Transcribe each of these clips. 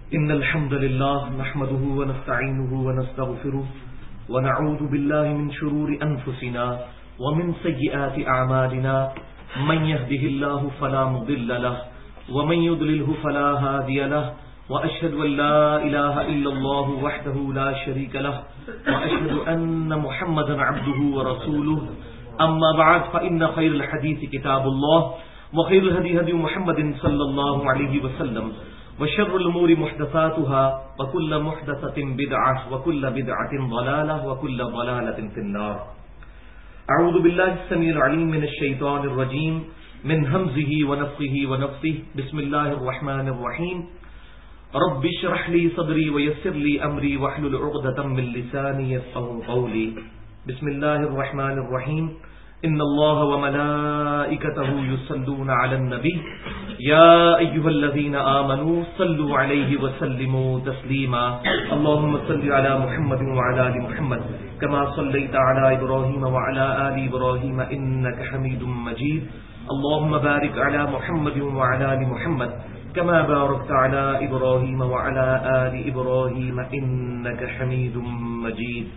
إن الحمد لله نحمده ونستعينه ونستغفره ونعوذ بالله من شرور أنفسنا ومن سيئات أعمالنا من يهده الله فلا مضل له ومن يضلله فلا هادي له وأشهد أن لا إله إلا الله وحده لا شريك له وأشهد أن محمدا عبده ورسوله أما بعد فإن خير الحديث كتاب الله وخير الهدي هدي محمد صلى الله عليه وسلم وشر الأمور محدثاتها وكل محدثة بدعة وكل بدعة ضلالة وكل ضلالة في النار. أعوذ بالله السميع العليم من الشيطان الرجيم من همزه ونفخه ونفثه. بسم الله الرحمن الرحيم. رب اشرح لي صدري ويسر لي أمري واحلل عقدة من لساني يفقهوا قولي. بسم الله الرحمن الرحيم. إن الله وملائكته يصلون على النبي يا أيها الذين آمنوا صلوا عليه وسلموا تسليما. اللهم صل على محمد وعلى آل محمد كما صليت على إبراهيم وعلى آل إبراهيم إنك حميد مجيد. اللهم بارك على محمد وعلى آل محمد كما باركت على إبراهيم وعلى آل إبراهيم إنك حميد مجيد.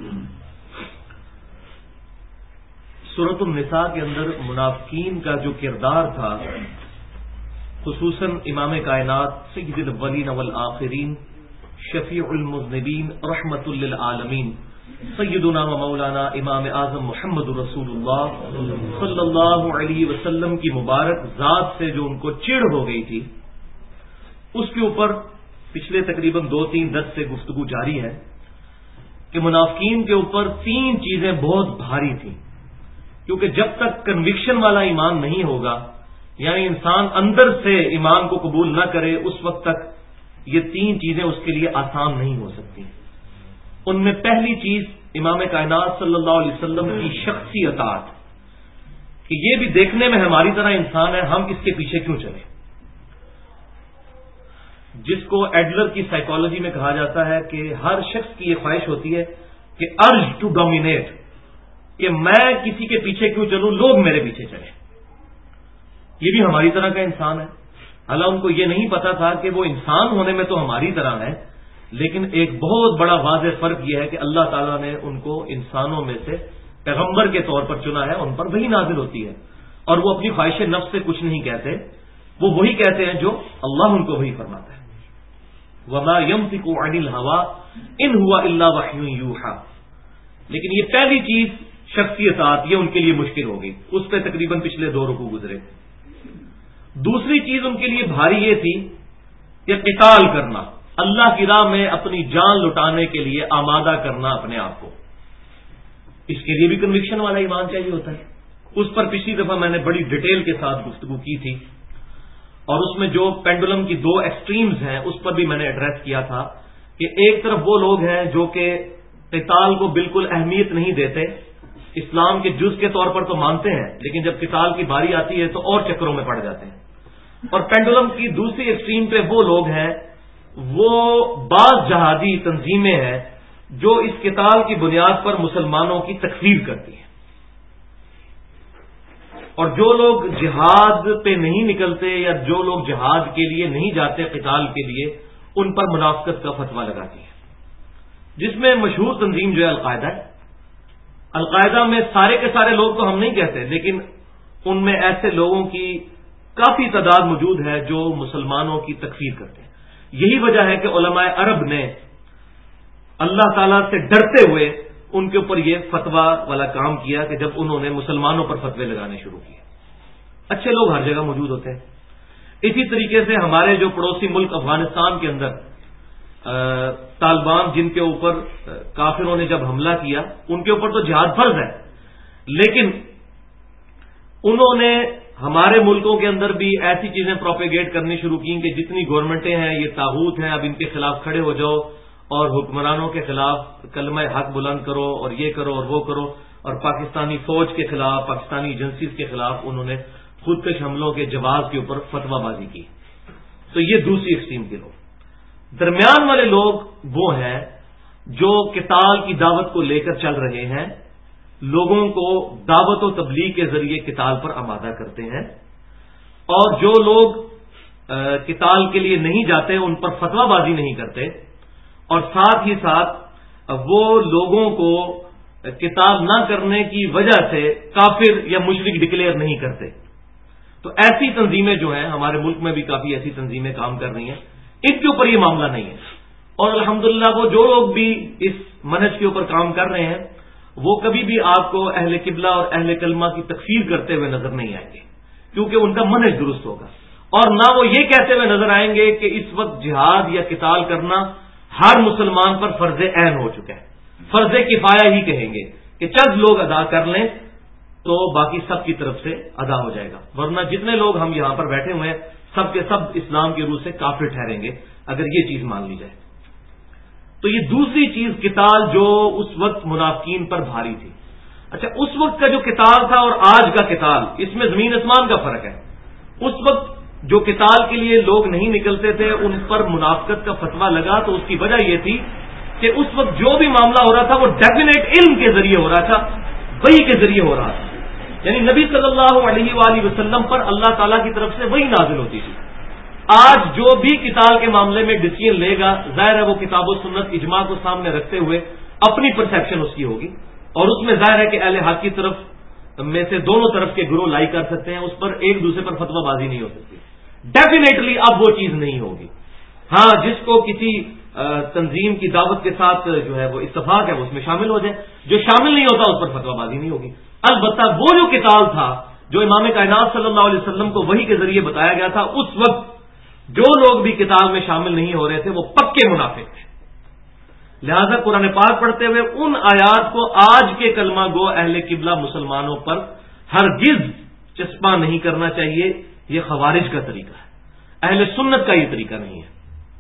سورۃ النساء کے اندر منافقین کا جو کردار تھا، خصوصاً امام کائنات سید الاولین والآخرین شفیع المذنبین رحمت للعالمین سیدنا و مولانا امام اعظم محمد رسول اللہ صلی اللہ علیہ وسلم کی مبارک ذات سے جو ان کو چڑ ہو گئی تھی، اس کے اوپر پچھلے تقریباً 2-3 درس سے گفتگو جاری ہے کہ منافقین کے اوپر 3 چیزیں بہت بھاری تھیں، کیونکہ جب تک کنوکشن والا ایمان نہیں ہوگا، یعنی انسان اندر سے ایمان کو قبول نہ کرے، اس وقت تک یہ 3 چیزیں اس کے لیے آسان نہیں ہو سکتی. ان میں پہلی چیز امام کائنات صلی اللہ علیہ وسلم کی شخصی اطاعت، کہ یہ بھی دیکھنے میں ہماری طرح انسان ہے، ہم اس کے پیچھے کیوں چلیں. جس کو ایڈلر کی سائیکالوجی میں کہا جاتا ہے کہ ہر شخص کی یہ خواہش ہوتی ہے کہ ارج ٹو ڈومینیٹ، کہ میں کسی کے پیچھے کیوں چلوں، لوگ میرے پیچھے چلیں. یہ بھی ہماری طرح کا انسان ہے. حالانکہ ان کو یہ نہیں پتا تھا کہ وہ انسان ہونے میں تو ہماری طرح ہے، لیکن ایک بہت بڑا واضح فرق یہ ہے کہ اللہ تعالیٰ نے ان کو انسانوں میں سے پیغمبر کے طور پر چنا ہے، ان پر وہی نازل ہوتی ہے، اور وہ اپنی خواہش نفس سے کچھ نہیں کہتے، وہ وہی کہتے ہیں جو اللہ ان کو وہی فرماتا ہے. وَمَا يَنطِقُ عَنِ الْهَوَىٰ إِنْ هُوَ إِلَّا وَحْيٌ يُوحَىٰ. لیکن یہ پہلی چیز شخصیت، یہ ان کے لیے مشکل ہو گئی، اس پہ تقریباً پچھلے 2 رکوع گزرے. دوسری چیز ان کے لیے بھاری یہ تھی کہ قتال کرنا، اللہ کی راہ میں اپنی جان لٹانے کے لیے آمادہ کرنا اپنے آپ کو. اس کے لیے بھی کنوکشن والا ایمان چاہیے ہوتا ہے. اس پر پچھلی دفعہ میں نے بڑی ڈیٹیل کے ساتھ گفتگو کی تھی، اور اس میں جو پینڈولم کی 2 ایکسٹریمز ہیں اس پر بھی میں نے ایڈریس کیا تھا کہ ایک طرف وہ لوگ ہیں جو کہ قتال کو بالکل اہمیت نہیں دیتے، اسلام کے جز کے طور پر تو مانتے ہیں، لیکن جب قتال کی باری آتی ہے تو اور چکروں میں پڑ جاتے ہیں. اور پینڈولم کی دوسری ایکسٹریم پہ وہ لوگ ہیں، وہ بعض جہادی تنظیمیں ہیں جو اس قتال کی بنیاد پر مسلمانوں کی تکفیر کرتی ہیں، اور جو لوگ جہاد پہ نہیں نکلتے یا جو لوگ جہاد کے لیے نہیں جاتے قتال کے لیے، ان پر منافقت کا فتویٰ لگاتی ہے. جس میں مشہور تنظیم جو ہے القاعدہ ہے. القاعدہ میں سارے کے سارے لوگ تو ہم نہیں کہتے، لیکن ان میں ایسے لوگوں کی کافی تعداد موجود ہے جو مسلمانوں کی تکفیر کرتے ہیں. یہی وجہ ہے کہ علماء عرب نے اللہ تعالیٰ سے ڈرتے ہوئے ان کے اوپر یہ فتویٰ والا کام کیا کہ جب انہوں نے مسلمانوں پر فتوے لگانے شروع کیے. اچھے لوگ ہر جگہ موجود ہوتے ہیں. اسی طریقے سے ہمارے جو پڑوسی ملک افغانستان کے اندر طالبان جن کے اوپر کافروں نے جب حملہ کیا، ان کے اوپر تو جہاد فرض ہے، لیکن انہوں نے ہمارے ملکوں کے اندر بھی ایسی چیزیں پروپیگیٹ کرنی شروع کی کہ جتنی گورنمنٹیں ہیں یہ طاغوت ہیں، اب ان کے خلاف کھڑے ہو جاؤ اور حکمرانوں کے خلاف کلمہ حق بلند کرو اور یہ کرو اور وہ کرو. اور پاکستانی فوج کے خلاف، پاکستانی ایجنسیز کے خلاف انہوں نے خودکش حملوں کے جواز کے اوپر فتویٰ بازی کی. تو یہ دوسری ایکسٹریم کے لوگ. درمیان والے لوگ وہ ہیں جو قتال کی دعوت کو لے کر چل رہے ہیں، لوگوں کو دعوت و تبلیغ کے ذریعے قتال پر آمادہ کرتے ہیں، اور جو لوگ قتال کے لیے نہیں جاتے، ان پر فتویٰ بازی نہیں کرتے، اور ساتھ ہی ساتھ وہ لوگوں کو قتال نہ کرنے کی وجہ سے کافر یا مشرک ڈکلیئر نہیں کرتے. تو ایسی تنظیمیں جو ہیں ہمارے ملک میں بھی کافی ایسی تنظیمیں کام کر رہی ہیں، ان کے اوپر یہ معاملہ نہیں ہے. اور الحمدللہ وہ جو لوگ بھی اس منہج کے اوپر کام کر رہے ہیں وہ کبھی بھی آپ کو اہل قبلہ اور اہل کلمہ کی تکفیر کرتے ہوئے نظر نہیں آئیں گے، کیونکہ ان کا منہج درست ہوگا. اور نہ وہ یہ کہتے ہوئے نظر آئیں گے کہ اس وقت جہاد یا قتال کرنا ہر مسلمان پر فرض عین ہو چکا ہے. فرض کفایہ ہی کہیں گے کہ چند لوگ ادا کر لیں تو باقی سب کی طرف سے ادا ہو جائے گا، ورنہ جتنے لوگ ہم یہاں پر بیٹھے ہوئے ہیں سب کے سب اسلام کی روح سے کافر ٹھہریں گے اگر یہ چیز مان لی جائے. تو یہ دوسری چیز قتال جو اس وقت منافقین پر بھاری تھی. اچھا، اس وقت کا جو قتال تھا اور آج کا قتال، اس میں زمین آسمان کا فرق ہے. اس وقت جو قتال کے لیے لوگ نہیں نکلتے تھے ان پر منافقت کا فتویٰ لگا، تو اس کی وجہ یہ تھی کہ اس وقت جو بھی معاملہ ہو رہا تھا وہ ڈیفینیٹ علم کے ذریعے ہو رہا تھا، وحی کے ذریعے ہو رہا تھا. یعنی نبی صلی اللہ علیہ وآلہ وسلم پر اللہ تعالیٰ کی طرف سے وحی نازل ہوتی تھی. آج جو بھی قتال کے معاملے میں ڈسیزن لے گا، ظاہر ہے وہ کتاب و سنت اجماع کو سامنے رکھتے ہوئے اپنی پرسیپشن اس کی ہوگی، اور اس میں ظاہر ہے کہ اہل حق کی طرف میں سے دونوں طرف کے گروہ لائی کر سکتے ہیں، اس پر ایک دوسرے پر فتویٰ بازی نہیں ہو سکتی. ڈیفینیٹلی اب وہ چیز نہیں ہوگی. ہاں، جس کو کسی تنظیم کی دعوت کے ساتھ جو ہے وہ اتفاق ہے وہ اس میں شامل ہو جائے، جو شامل نہیں ہوتا اس پر فتویٰ بازی نہیں ہوگی. البتہ وہ جو قتال تھا جو امام کائنات صلی اللہ علیہ وسلم کو وحی کے ذریعے بتایا گیا تھا، اس وقت جو لوگ بھی قتال میں شامل نہیں ہو رہے تھے وہ پکے منافق تھے. لہذا قرآن پاک پڑھتے ہوئے ان آیات کو آج کے کلمہ گو اہل قبلہ مسلمانوں پر ہرگز چسپاں نہیں کرنا چاہیے. یہ خوارج کا طریقہ ہے، اہل سنت کا یہ طریقہ نہیں ہے.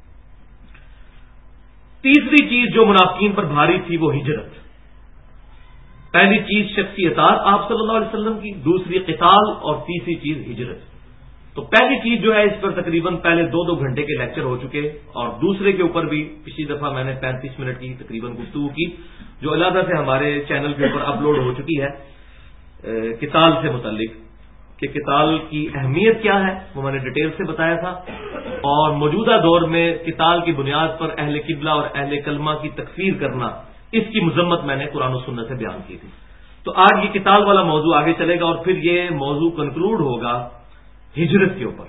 تیسری چیز جو منافقین پر بھاری تھی وہ ہجرت. پہلی چیز شخصی اطاعت آپ صلی اللہ علیہ وسلم کی، دوسری قتال، اور تیسری چیز ہجرت. تو پہلی چیز جو ہے اس پر تقریباً پہلے 2 گھنٹے کے لیکچر ہو چکے، اور دوسرے کے اوپر بھی پچھلی دفعہ میں نے 35 منٹ کی تقریباً گفتگو کی جو علیحدہ سے ہمارے چینل کے اوپر اپلوڈ ہو چکی ہے قتال سے متعلق، کہ قتال کی اہمیت کیا ہے وہ میں نے ڈیٹیل سے بتایا تھا، اور موجودہ دور میں قتال کی بنیاد پر اہل قبلہ اور اہل کلمہ کی تکفیر کرنا، اس کی مذمت میں نے قرآن و سنت سے بیان کی تھی. تو آج یہ قتال والا موضوع آگے چلے گا، اور پھر یہ موضوع کنکلوڈ ہوگا ہجرت کے اوپر.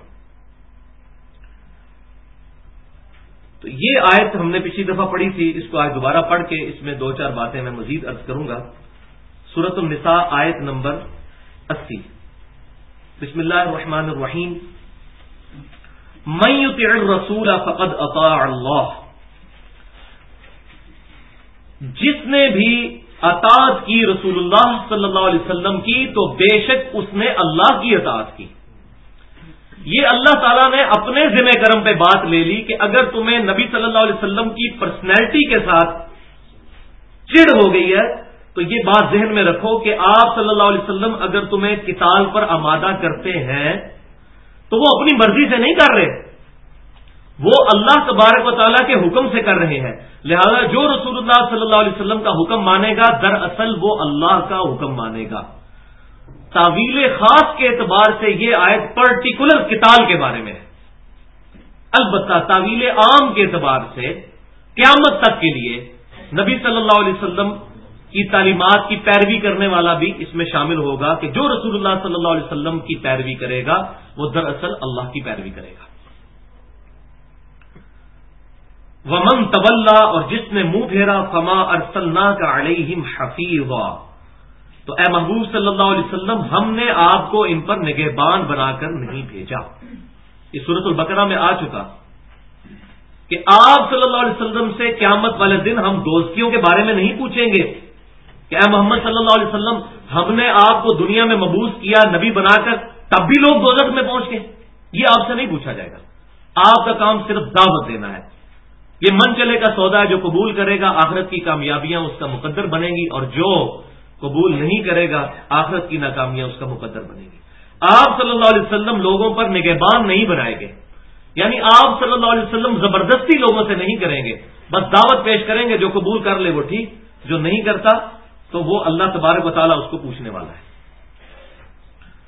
تو یہ آیت ہم نے پچھلی دفعہ پڑھی تھی، اس کو آج دوبارہ پڑھ کے اس میں 2-4 باتیں میں مزید عرض کروں گا. سورۃ النساء آیت نمبر 80. بسم اللہ الرحمن الرحیم. من یطع الرسول فقد اطاع اللہ. جس نے بھی اطاعت کی رسول اللہ صلی اللہ علیہ وسلم کی تو بے شک اس نے اللہ کی اطاعت کی. یہ اللہ تعالیٰ نے اپنے ذمہ کرم پہ بات لے لی کہ اگر تمہیں نبی صلی اللہ علیہ وسلم کی پرسنالٹی کے ساتھ چڑ ہو گئی ہے تو یہ بات ذہن میں رکھو کہ آپ صلی اللہ علیہ وسلم اگر تمہیں قتال پر آمادہ کرتے ہیں تو وہ اپنی مرضی سے نہیں کر رہے، وہ اللہ تبارک و تعالیٰ کے حکم سے کر رہے ہیں. لہذا جو رسول اللہ صلی اللہ علیہ وسلم کا حکم مانے گا دراصل وہ اللہ کا حکم مانے گا. تعویل خاص کے اعتبار سے یہ آیت پرٹیکولر قتال کے بارے میں ہے، البتہ تعویل عام کے اعتبار سے قیامت تک کے لیے نبی صلی اللہ علیہ وسلم کی تعلیمات کی پیروی کرنے والا بھی اس میں شامل ہوگا کہ جو رسول اللہ صلی اللہ علیہ وسلم کی پیروی کرے گا وہ دراصل اللہ کی پیروی کرے گا. ومن تولا، اور جس نے منہ پھیرا، فما ارسلناک علیہم حفیظا، تو اے محبوب صلی اللہ علیہ وسلم ہم نے آپ کو ان پر نگہبان بنا کر نہیں بھیجا. یہ سورۃ البقرہ میں آ چکا کہ آپ صلی اللہ علیہ وسلم سے قیامت والے دن ہم دوستیوں کے بارے میں نہیں پوچھیں گے کہ اے محمد صلی اللہ علیہ وسلم ہم نے آپ کو دنیا میں مبعوث کیا نبی بنا کر تب بھی لوگ دوزخ میں پہنچ گئے. یہ آپ سے نہیں پوچھا جائے گا. آپ کا کام صرف دعوت دینا ہے. یہ من چلے کا سودا ہے، جو قبول کرے گا آخرت کی کامیابیاں اس کا مقدر بنے گی، اور جو قبول نہیں کرے گا آخرت کی ناکامیاں اس کا مقدر بنے گی. آپ صلی اللہ علیہ وسلم لوگوں پر نگہبان نہیں بنائے گے، یعنی آپ صلی اللہ علیہ وسلم زبردستی لوگوں سے نہیں کریں گے، بس دعوت پیش کریں گے، جو قبول کر لے وہ ٹھیک، جو نہیں کرتا تو وہ اللہ تبارک و تعالیٰ اس کو پوچھنے والا ہے.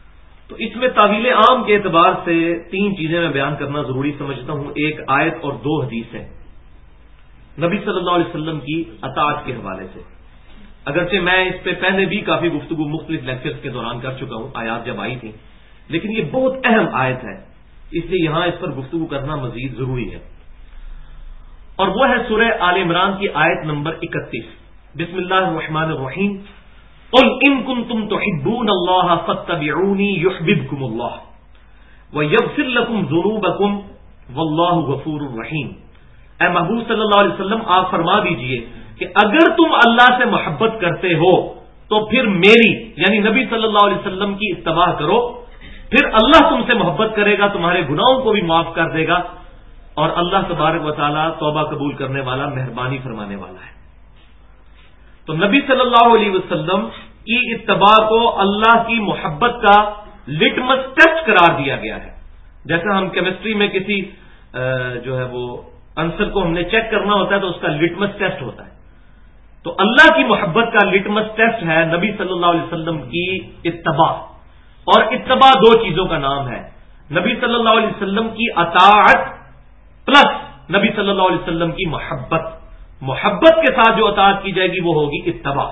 تو اس میں تعویل عام کے اعتبار سے 3 چیزیں میں بیان کرنا ضروری سمجھتا ہوں، ایک آیت اور 2 حدیثیں نبی صلی اللہ علیہ وسلم کی اطاعت کے حوالے سے۔ اگرچہ میں اس پہ پہلے بھی کافی گفتگو مختلف لیکچرز کے دوران کر چکا ہوں آیات جب آئی تھی، لیکن یہ بہت اہم آیت ہے، اس لیے یہاں اس پر گفتگو کرنا مزید ضروری ہے، اور وہ ہے سورہ آل عمران کی آیت نمبر 31۔ بسم اللہ الرحمن الرحیم، قل ان کنتم تحبون اللہ فاتبعونی یحببکم اللہ ویغفر لکم ذنوبکم واللہ غفور الرحیم۔ اے محبوب صلی اللہ علیہ وسلم، آپ فرما دیجئے کہ اگر تم اللہ سے محبت کرتے ہو تو پھر میری یعنی نبی صلی اللہ علیہ وسلم کی اتباع کرو، پھر اللہ تم سے محبت کرے گا، تمہارے گناہوں کو بھی معاف کر دے گا، اور اللہ تبارک و تعالی توبہ قبول کرنے والا، مہربانی فرمانے والا ہے۔ تو نبی صلی اللہ علیہ وسلم کی اتباع کو اللہ کی محبت کا لٹمس ٹیسٹ قرار دیا گیا ہے، جیسے ہم کیمسٹری میں کسی جو ہے وہ آنسر کو ہم نے چیک کرنا ہوتا ہے تو اس کا لٹمس ٹیسٹ ہوتا ہے، تو اللہ کی محبت کا لٹمس ٹیسٹ ہے نبی صلی اللہ علیہ وسلم کی اتباع، اور اتباع 2 چیزوں کا نام ہے، نبی صلی اللہ علیہ وسلم کی اطاعت پلس نبی صلی اللہ علیہ وسلم کی محبت کے ساتھ جو اطاعت کی جائے گی وہ ہوگی اتباع۔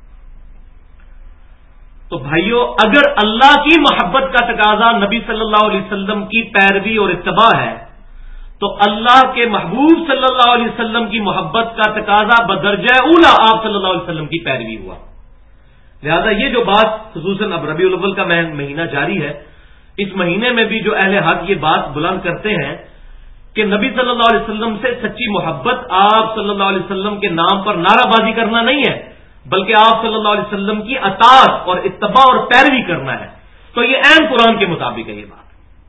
تو بھائیو، اگر اللہ کی محبت کا تقاضا نبی صلی اللہ علیہ وسلم کی پیروی اور اتباع ہے تو اللہ کے محبوب صلی اللہ علیہ وسلم کی محبت کا تقاضا بدرجہ اولا آپ صلی اللہ علیہ وسلم کی پیروی ہوا۔ لہذا یہ جو بات خصوصاً اب ربیع الاول کا مہینہ جاری ہے، اس مہینے میں بھی جو اہل حق یہ بات بلند کرتے ہیں کہ نبی صلی اللہ علیہ وسلم سے سچی محبت آپ صلی اللہ علیہ وسلم کے نام پر نعرہ بازی کرنا نہیں ہے، بلکہ آپ صلی اللہ علیہ وسلم کی اطاعت اور اتباع اور پیروی کرنا ہے، تو یہ عین قرآن کے مطابق ہے یہ بات۔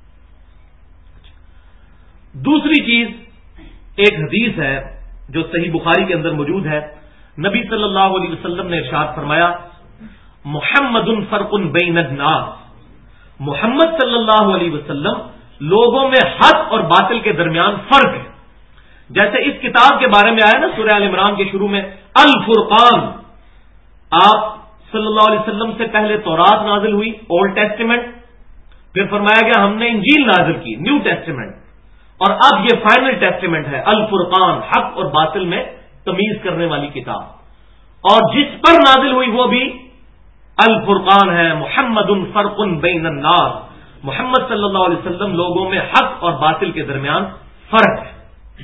دوسری چیز، ایک حدیث ہے جو صحیح بخاری کے اندر موجود ہے، نبی صلی اللہ علیہ وسلم نے ارشاد فرمایا، محمد فرق بین الناس، محمد صلی اللہ علیہ وسلم لوگوں میں حق اور باطل کے درمیان فرق ہے۔ جیسے اس کتاب کے بارے میں آیا نا سورہ آل عمران کے شروع میں الفرقان، آپ صلی اللہ علیہ وسلم سے پہلے تورات نازل ہوئی، اولڈ ٹیسٹیمنٹ، پھر فرمایا گیا ہم نے انجیل نازل کی، نیو ٹیسٹیمنٹ، اور اب یہ فائنل ٹیسٹیمنٹ ہے الفرقان، حق اور باطل میں تمیز کرنے والی کتاب، اور جس پر نازل ہوئی وہ بھی الفرقان ہے، محمد فرق بین الناس، محمد صلی اللہ علیہ وسلم لوگوں میں حق اور باطل کے درمیان فرق ہے۔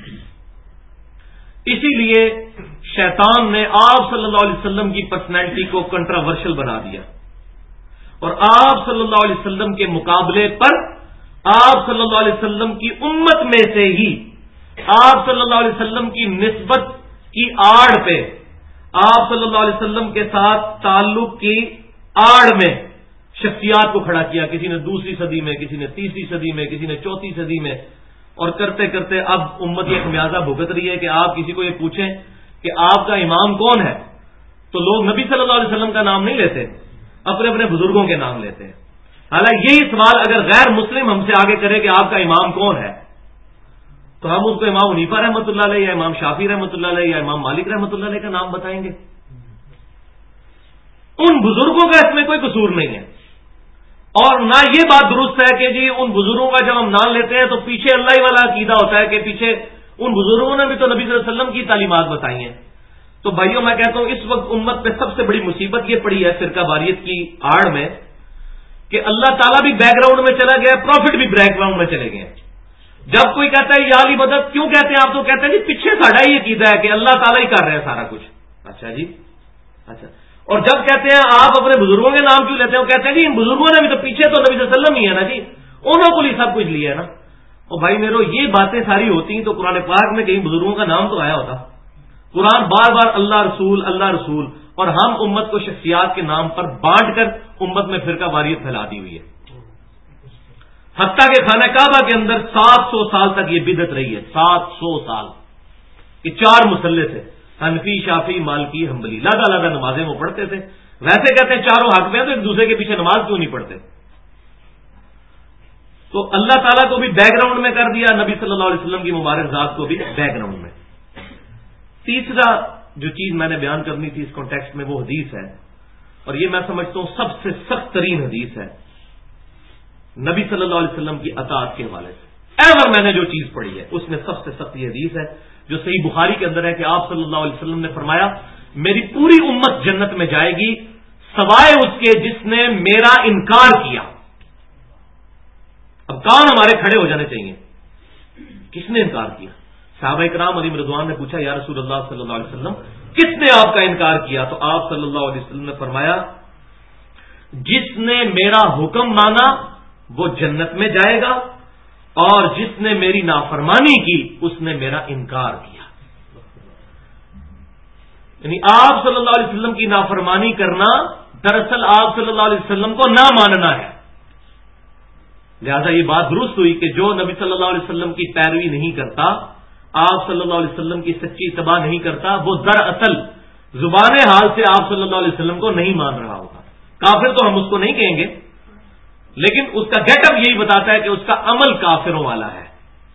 اسی لیے شیطان نے آپ صلی اللہ علیہ وسلم کی پرسنالٹی کو کنٹراورشل بنا دیا، اور آپ صلی اللہ علیہ وسلم کے مقابلے پر آپ صلی اللہ علیہ وسلم کی امت میں سے ہی آپ صلی اللہ علیہ وسلم کی نسبت کی آڑ پہ، آپ صلی اللہ علیہ وسلم کے ساتھ تعلق کی آڑ میں شخصیات کو کھڑا کیا، کسی نے 2 صدی میں، کسی نے 3 صدی میں، کسی نے 4 صدی میں، اور کرتے کرتے اب امت یہ خمیازہ بھگت رہی ہے کہ آپ کسی کو یہ پوچھیں کہ آپ کا امام کون ہے تو لوگ نبی صلی اللہ علیہ وسلم کا نام نہیں لیتے، اپنے اپنے بزرگوں کے نام لیتے ہیں۔ حالانکہ یہی سوال اگر غیر مسلم ہم سے آگے کرے کہ آپ کا امام کون ہے تو ہم اس کو امام حنیفہ رحمۃ اللہ علیہ یا امام شافعی رحمۃ اللہ علیہ یا امام مالک رحمۃ اللہ علیہ کا نام بتائیں گے۔ ان بزرگوں کا اس میں کوئی قصور نہیں ہے، اور نہ یہ بات درست ہے کہ جی ان بزرگوں کا جب ہم نام لیتے ہیں تو پیچھے اللہ ہی والا عقیدہ ہوتا ہے کہ پیچھے ان بزرگوں نے بھی تو نبی صلی اللہ علیہ وسلم کی تعلیمات بتائی ہیں۔ تو بھائیوں میں کہتا ہوں اس وقت امت پہ سب سے بڑی مصیبت یہ پڑی ہے فرقہ واریت کی آڑ میں کہ اللہ تعالیٰ بھی بیک گراؤنڈ میں چلا گیا، پروفٹ بھی بیک گراؤنڈ میں چلے گئے۔ جب کوئی کہتا ہے یا علی مدد کیوں کہتے ہیں آپ، تو کہتے ہیں جی پیچھے ساڈا ہی عقیدہ ہے کہ اللہ تعالیٰ ہی کر رہے ہیں سارا کچھ۔ اچھا جی، اچھا، اور جب کہتے ہیں آپ اپنے بزرگوں کے نام کیوں لیتے ہیں، وہ کہتے ہیں جی ان بزرگوں نے بھی تو پیچھے تو نبی صلی اللہ علیہ وسلم ہی ہے نا جی، انہوں کو ہی سب کچھ لیا ہے نا۔ اور بھائی میرو یہ باتیں ساری ہوتی ہیں تو قرآن پاک میں کہیں بزرگوں کا نام تو آیا ہوتا؟ قرآن بار بار اللہ رسول اللہ رسول، اور ہم امت کو شخصیات کے نام پر بانٹ کر امت میں فرقہ واریت پھیلا دی ہوئی ہے۔ حتیٰ کہ خانہ کعبہ کے اندر 700 سال تک یہ بدعت رہی ہے، 700 سال کہ 4 مصلی تھے، حنفی شافعی مالکی حنبلی، لادہ نمازیں وہ پڑھتے تھے، ویسے کہتے ہیں چاروں حق میں ہیں تو ایک دوسرے کے پیچھے نماز کیوں نہیں پڑھتے؟ تو اللہ تعالیٰ کو بھی بیک گراؤنڈ میں کر دیا، نبی صلی اللہ علیہ وسلم کی مبارک ذات کو بھی بیک گراؤنڈ میں۔ تیسرا جو چیز میں نے بیان کرنی تھی اس کانٹیکسٹ میں وہ حدیث ہے، اور یہ میں سمجھتا ہوں سب سے سخت ترین حدیث ہے، نبی صلی اللہ علیہ وسلم کی اطاعت کے حوالے سے ایور میں نے جو چیز پڑھی ہے اس میں سب سے سخت یہ حدیث ہے جو صحیح بخاری کے اندر ہے کہ آپ صلی اللہ علیہ وسلم نے فرمایا میری پوری امت جنت میں جائے گی سوائے اس کے جس نے میرا انکار کیا. اب کون ہمارے کھڑے ہو جانے چاہیے؟ کس نے انکار کیا؟ صحابہ کرام علیہ رضوان نے پوچھا یا رسول اللہ صلی اللہ علیہ وسلم کس نے آپ کا انکار کیا؟ تو آپ صلی اللہ علیہ وسلم نے فرمایا جس نے میرا حکم مانا وہ جنت میں جائے گا اور جس نے میری نافرمانی کی اس نے میرا انکار کیا. یعنی آپ صلی اللہ علیہ وسلم کی نافرمانی کرنا دراصل آپ صلی اللہ علیہ وسلم کو نہ ماننا ہے. لہذا یہ بات درست ہوئی کہ جو نبی صلی اللہ علیہ وسلم کی پیروی نہیں کرتا، آپ صلی اللہ علیہ وسلم کی سچی اتباع نہیں کرتا، وہ دراصل زبان حال سے آپ صلی اللہ علیہ وسلم کو نہیں مان رہا ہوگا. کافر تو ہم اس کو نہیں کہیں گے، لیکن اس کا گیٹ اپ یہی بتاتا ہے کہ اس کا عمل کافروں والا ہے.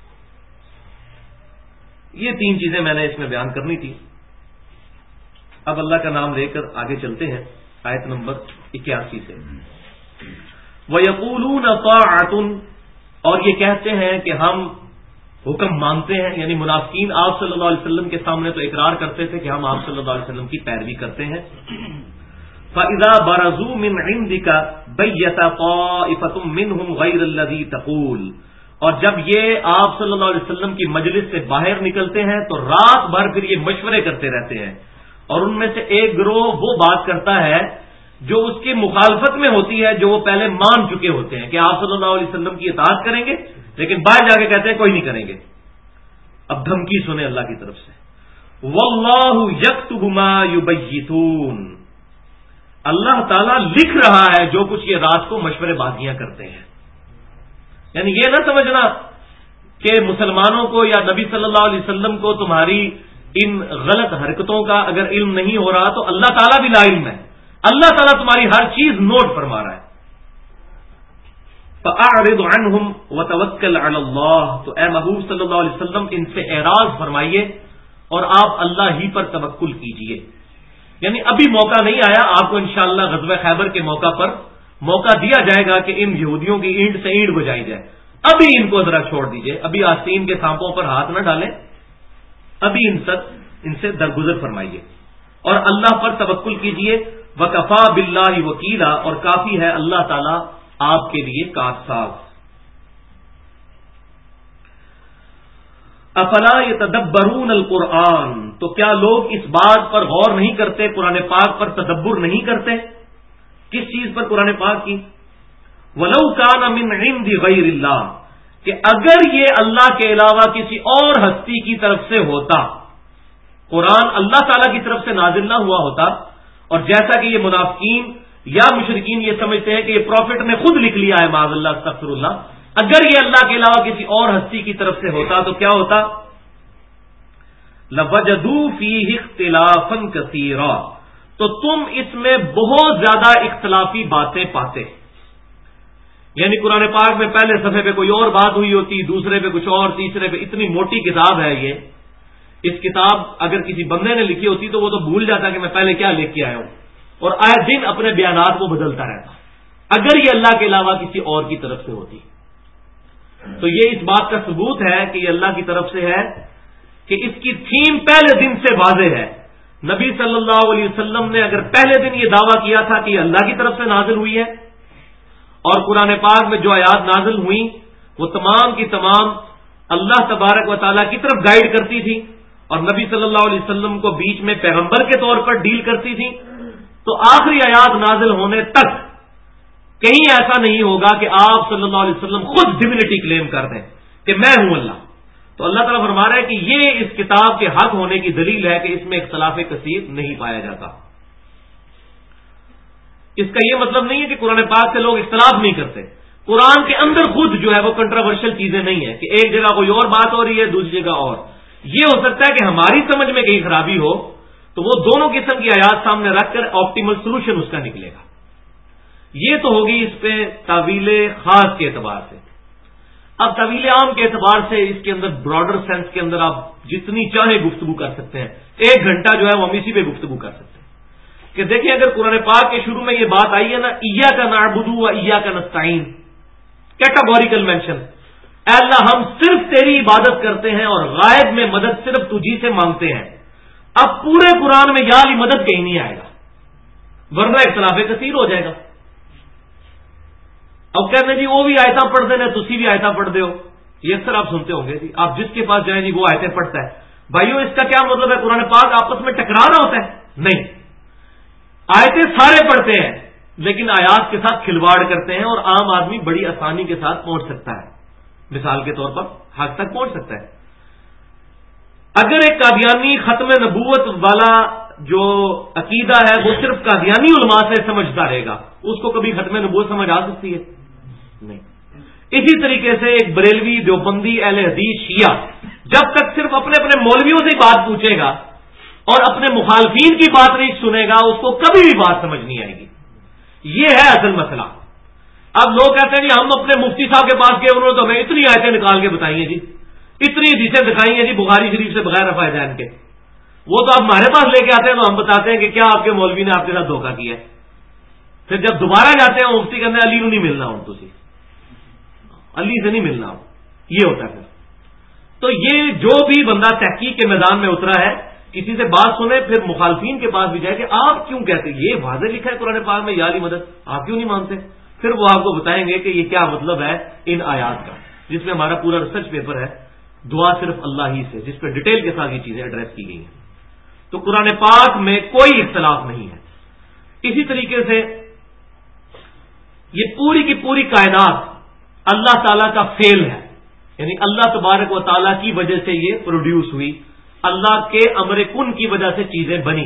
یہ تین چیزیں میں نے اس میں بیان کرنی تھی. اب اللہ کا نام لے کر آگے چلتے ہیں آیت نمبر 81 سے. وَيَقُولُونَ طَاعَةٌ، اور یہ کہتے ہیں کہ ہم حکم مانتے ہیں. یعنی منافقین آپ صلی اللہ علیہ وسلم کے سامنے تو اقرار کرتے تھے کہ ہم آپ صلی اللہ علیہ وسلم کی پیروی کرتے ہیں. فَإِذَا بَرَزُوا مِنْ عِنْدِكَ بَيَّتَ طَائِفَةٌ مِّنْهُمْ غَيْرَ الَّذِي تَقُولُ، اور جب یہ آپ صلی اللہ علیہ وسلم کی مجلس سے باہر نکلتے ہیں تو رات بھر پھر یہ مشورے کرتے رہتے ہیں، اور ان میں سے ایک گروہ وہ بات کرتا ہے جو اس کی مخالفت میں ہوتی ہے جو وہ پہلے مان چکے ہوتے ہیں کہ آپ صلی اللہ علیہ وسلم کی اطاعت کریں گے، لیکن باہر جا کے کہتے ہیں کوئی نہیں کریں گے. اب دھمکی سنیں اللہ کی طرف سے، وَاللَّهُ يَكْتُبُ مَا يُبَيِّتُونَ، اللہ تعالیٰ لکھ رہا ہے جو کچھ یہ رات کو مشورے بازیاں کرتے ہیں. یعنی یہ نہ سمجھنا کہ مسلمانوں کو یا نبی صلی اللہ علیہ وسلم کو تمہاری ان غلط حرکتوں کا اگر علم نہیں ہو رہا تو اللہ تعالیٰ بھی لا علم ہے. اللہ تعالیٰ تمہاری ہر چیز نوٹ فرما رہا ہے. فَأَعْرِضْ عَنْهُمْ وَتَوَكَّلْ عَلَى اللَّهِ، تو اے محبوب صلی اللہ علیہ وسلم ان سے اعراض فرمائیے اور آپ اللہ ہی پر توکل کیجئے. یعنی ابھی موقع نہیں آیا، آپ کو انشاءاللہ غزوہ خیبر کے موقع پر موقع دیا جائے گا کہ ان یہودیوں کی اینٹ سے اینٹ بجائی جائے. ابھی ان کو ذرا چھوڑ دیجئے، ابھی آستین کے سانپوں پر ہاتھ نہ ڈالیں، ابھی ان سے درگزر فرمائیے اور اللہ پر توکل کیجئے. وَكَفَى بِاللَّهِ وَكِيلًا، اور کافی ہے اللہ تعالیٰ آپ کے لیے کارساز. افلا يتدبرون القرآن، تو کیا لوگ اس بات پر غور نہیں کرتے، قرآن پاک پر تدبر نہیں کرتے؟ کس چیز پر؟ قرآن پاک کی. وَلَوْ كَانَ مِنْ عِنْدِ غَيْرِ اللَّهِ، کہ اگر یہ اللہ کے علاوہ کسی اور ہستی کی طرف سے ہوتا، قرآن اللہ تعالیٰ کی طرف سے نازل نہ ہوا ہوتا، اور جیسا کہ یہ منافقین یا مشرکین یہ سمجھتے ہیں کہ یہ پروفٹ نے خود لکھ لیا ہے، معاذ اللہ استغفر اللہ، اگر یہ اللہ کے علاوہ کسی اور ہستی کی طرف سے ہوتا تو کیا ہوتا؟ لَوَجَدُوا فِيهِ اخْتِلَافًا كَثِيرًا، تو تم اس میں بہت زیادہ اختلافی باتیں پاتے. یعنی قرآن پاک میں پہلے صفحے پہ کوئی اور بات ہوئی ہوتی، دوسرے پہ کچھ اور، تیسرے پہ. اتنی موٹی کتاب ہے یہ. اس کتاب اگر کسی بندے نے لکھی ہوتی تو وہ تو بھول جاتا کہ میں پہلے کیا لکھ کے آیا ہوں، اور آئے دن اپنے بیانات کو بدلتا رہتا اگر یہ اللہ کے علاوہ کسی اور کی طرف سے ہوتی. تو یہ اس بات کا ثبوت ہے کہ یہ اللہ کی طرف سے ہے کہ اس کی تھیم پہلے دن سے واضح ہے. نبی صلی اللہ علیہ وسلم نے اگر پہلے دن یہ دعویٰ کیا تھا کہ یہ اللہ کی طرف سے نازل ہوئی ہے، اور قرآن پاک میں جو آیات نازل ہوئی وہ تمام کی تمام اللہ تبارک و تعالیٰ کی طرف گائیڈ کرتی تھی، اور نبی صلی اللہ علیہ وسلم کو بیچ میں پیغمبر کے طور پر ڈیل کرتی تھی، تو آخری آیات نازل ہونے تک کہیں ایسا نہیں ہوگا کہ آپ صلی اللہ علیہ وسلم خود ڈیوینٹی کلیم کر دیں کہ میں ہوں اللہ. تو اللہ تعالیٰ فرما رہا ہے کہ یہ اس کتاب کے حق ہونے کی دلیل ہے کہ اس میں اختلاف کثیر نہیں پایا جاتا. اس کا یہ مطلب نہیں ہے کہ قرآن پاک سے لوگ اختلاف نہیں کرتے. قرآن کے اندر خود جو ہے وہ کنٹراورشل چیزیں نہیں ہیں کہ ایک جگہ کوئی اور بات ہو رہی ہے، دوسری جگہ اور. یہ ہو سکتا ہے کہ ہماری سمجھ میں کہیں خرابی ہو تو وہ دونوں قسم کی آیات سامنے رکھ کر آپٹیمل سولوشن اس کا نکلے گا. یہ تو ہوگی اس پہ تعویل خاص کے اعتبار سے. اب طویل عام کے اعتبار سے اس کے اندر براڈر سینس کے اندر آپ جتنی چاہیں گفتگو کر سکتے ہیں. 1 گھنٹہ جو ہے وہ ہم اسی پہ گفتگو کر سکتے ہیں کہ دیکھیں اگر قرآن پاک کے شروع میں یہ بات آئی ہے نا، ایاک نعبد و ایاک نستعین، کیٹاگوریکل مینشن، اے اللہ ہم صرف تیری عبادت کرتے ہیں اور غائب میں مدد صرف تجھی سے مانگتے ہیں. اب پورے قرآن میں یا علی مدد کہیں نہیں آئے گا، ورنہ اختلاف کثیر ہو جائے گا. اب کہتے ہیں جی وہ بھی آیتاں پڑھتے ہیں، تسی بھی آیتاں پڑھتے ہو، یہ اکثر آپ سنتے ہوں گے جی. آپ جس کے پاس جائیں جی وہ آیتیں پڑھتا ہے. بھائیو اس کا کیا مطلب ہے قرآن پاک آپس میں ٹکرا رہا ہوتا ہے؟ نہیں، آیتیں سارے پڑھتے ہیں لیکن آیات کے ساتھ کھلواڑ کرتے ہیں اور عام آدمی بڑی آسانی کے ساتھ پہنچ سکتا ہے. مثال کے طور پر حق تک پہنچ سکتا ہے. اگر ایک قادیانی ختم نبوت والا جو عقیدہ ہے وہ صرف قادیانی علماء سے سمجھتا رہے گا، اس کو کبھی ختم نبوت سمجھ آ سکتی ہے؟ نہیں. اسی طریقے سے ایک بریلوی، دیوبندی، اہل حدیث، شیعہ جب تک صرف اپنے اپنے مولویوں سے بات پوچھے گا اور اپنے مخالفین کی بات نہیں سنے گا، اس کو کبھی بھی بات سمجھ نہیں آئے گی. یہ ہے اصل مسئلہ. اب لوگ کہتے ہیں جی ہم اپنے مفتی صاحب کے پاس گئے، انہوں نے تو ہمیں اتنی آیتیں نکال کے بتائی ہیں جی، اتنی حدیثیں دکھائی ہیں جی بخاری شریف سے بغیر رفع دین کے. وہ تو آپ ہمارے پاس لے کے آتے ہیں تو ہم بتاتے ہیں کہ کیا آپ کے مولوی نے آپ کے ساتھ دھوکہ کیا ہے. پھر جب دوبارہ جاتے ہیں مفتی کہتے ہیں علی کو نہیں ملنا ہوں، تھی علی سے نہیں ملنا ہوں. یہ ہوتا ہے. تو یہ جو بھی بندہ تحقیق کے میدان میں اترا ہے، کسی سے بات سنے پھر مخالفین کے پاس بھی جائے کہ آپ کیوں کہتے ہیں، یہ واضح لکھا ہے قرآن پاک میں یا علی مدد، آپ کیوں نہیں مانتے؟ پھر وہ آپ کو بتائیں گے کہ یہ کیا مطلب ہے ان آیات کا، جس میں ہمارا پورا ریسرچ پیپر ہے دعا صرف اللہ ہی سے، جس پہ ڈیٹیل کے ساتھ یہ چیزیں ایڈریس کی گئی ہیں. تو قرآن پاک میں کوئی اختلاف نہیں ہے. اسی طریقے سے یہ پوری کی پوری کائنات اللہ تعالیٰ کا فعل ہے، یعنی اللہ تبارک و تعالیٰ کی وجہ سے یہ پروڈیوس ہوئی، اللہ کے امر کن کی وجہ سے چیزیں بنی.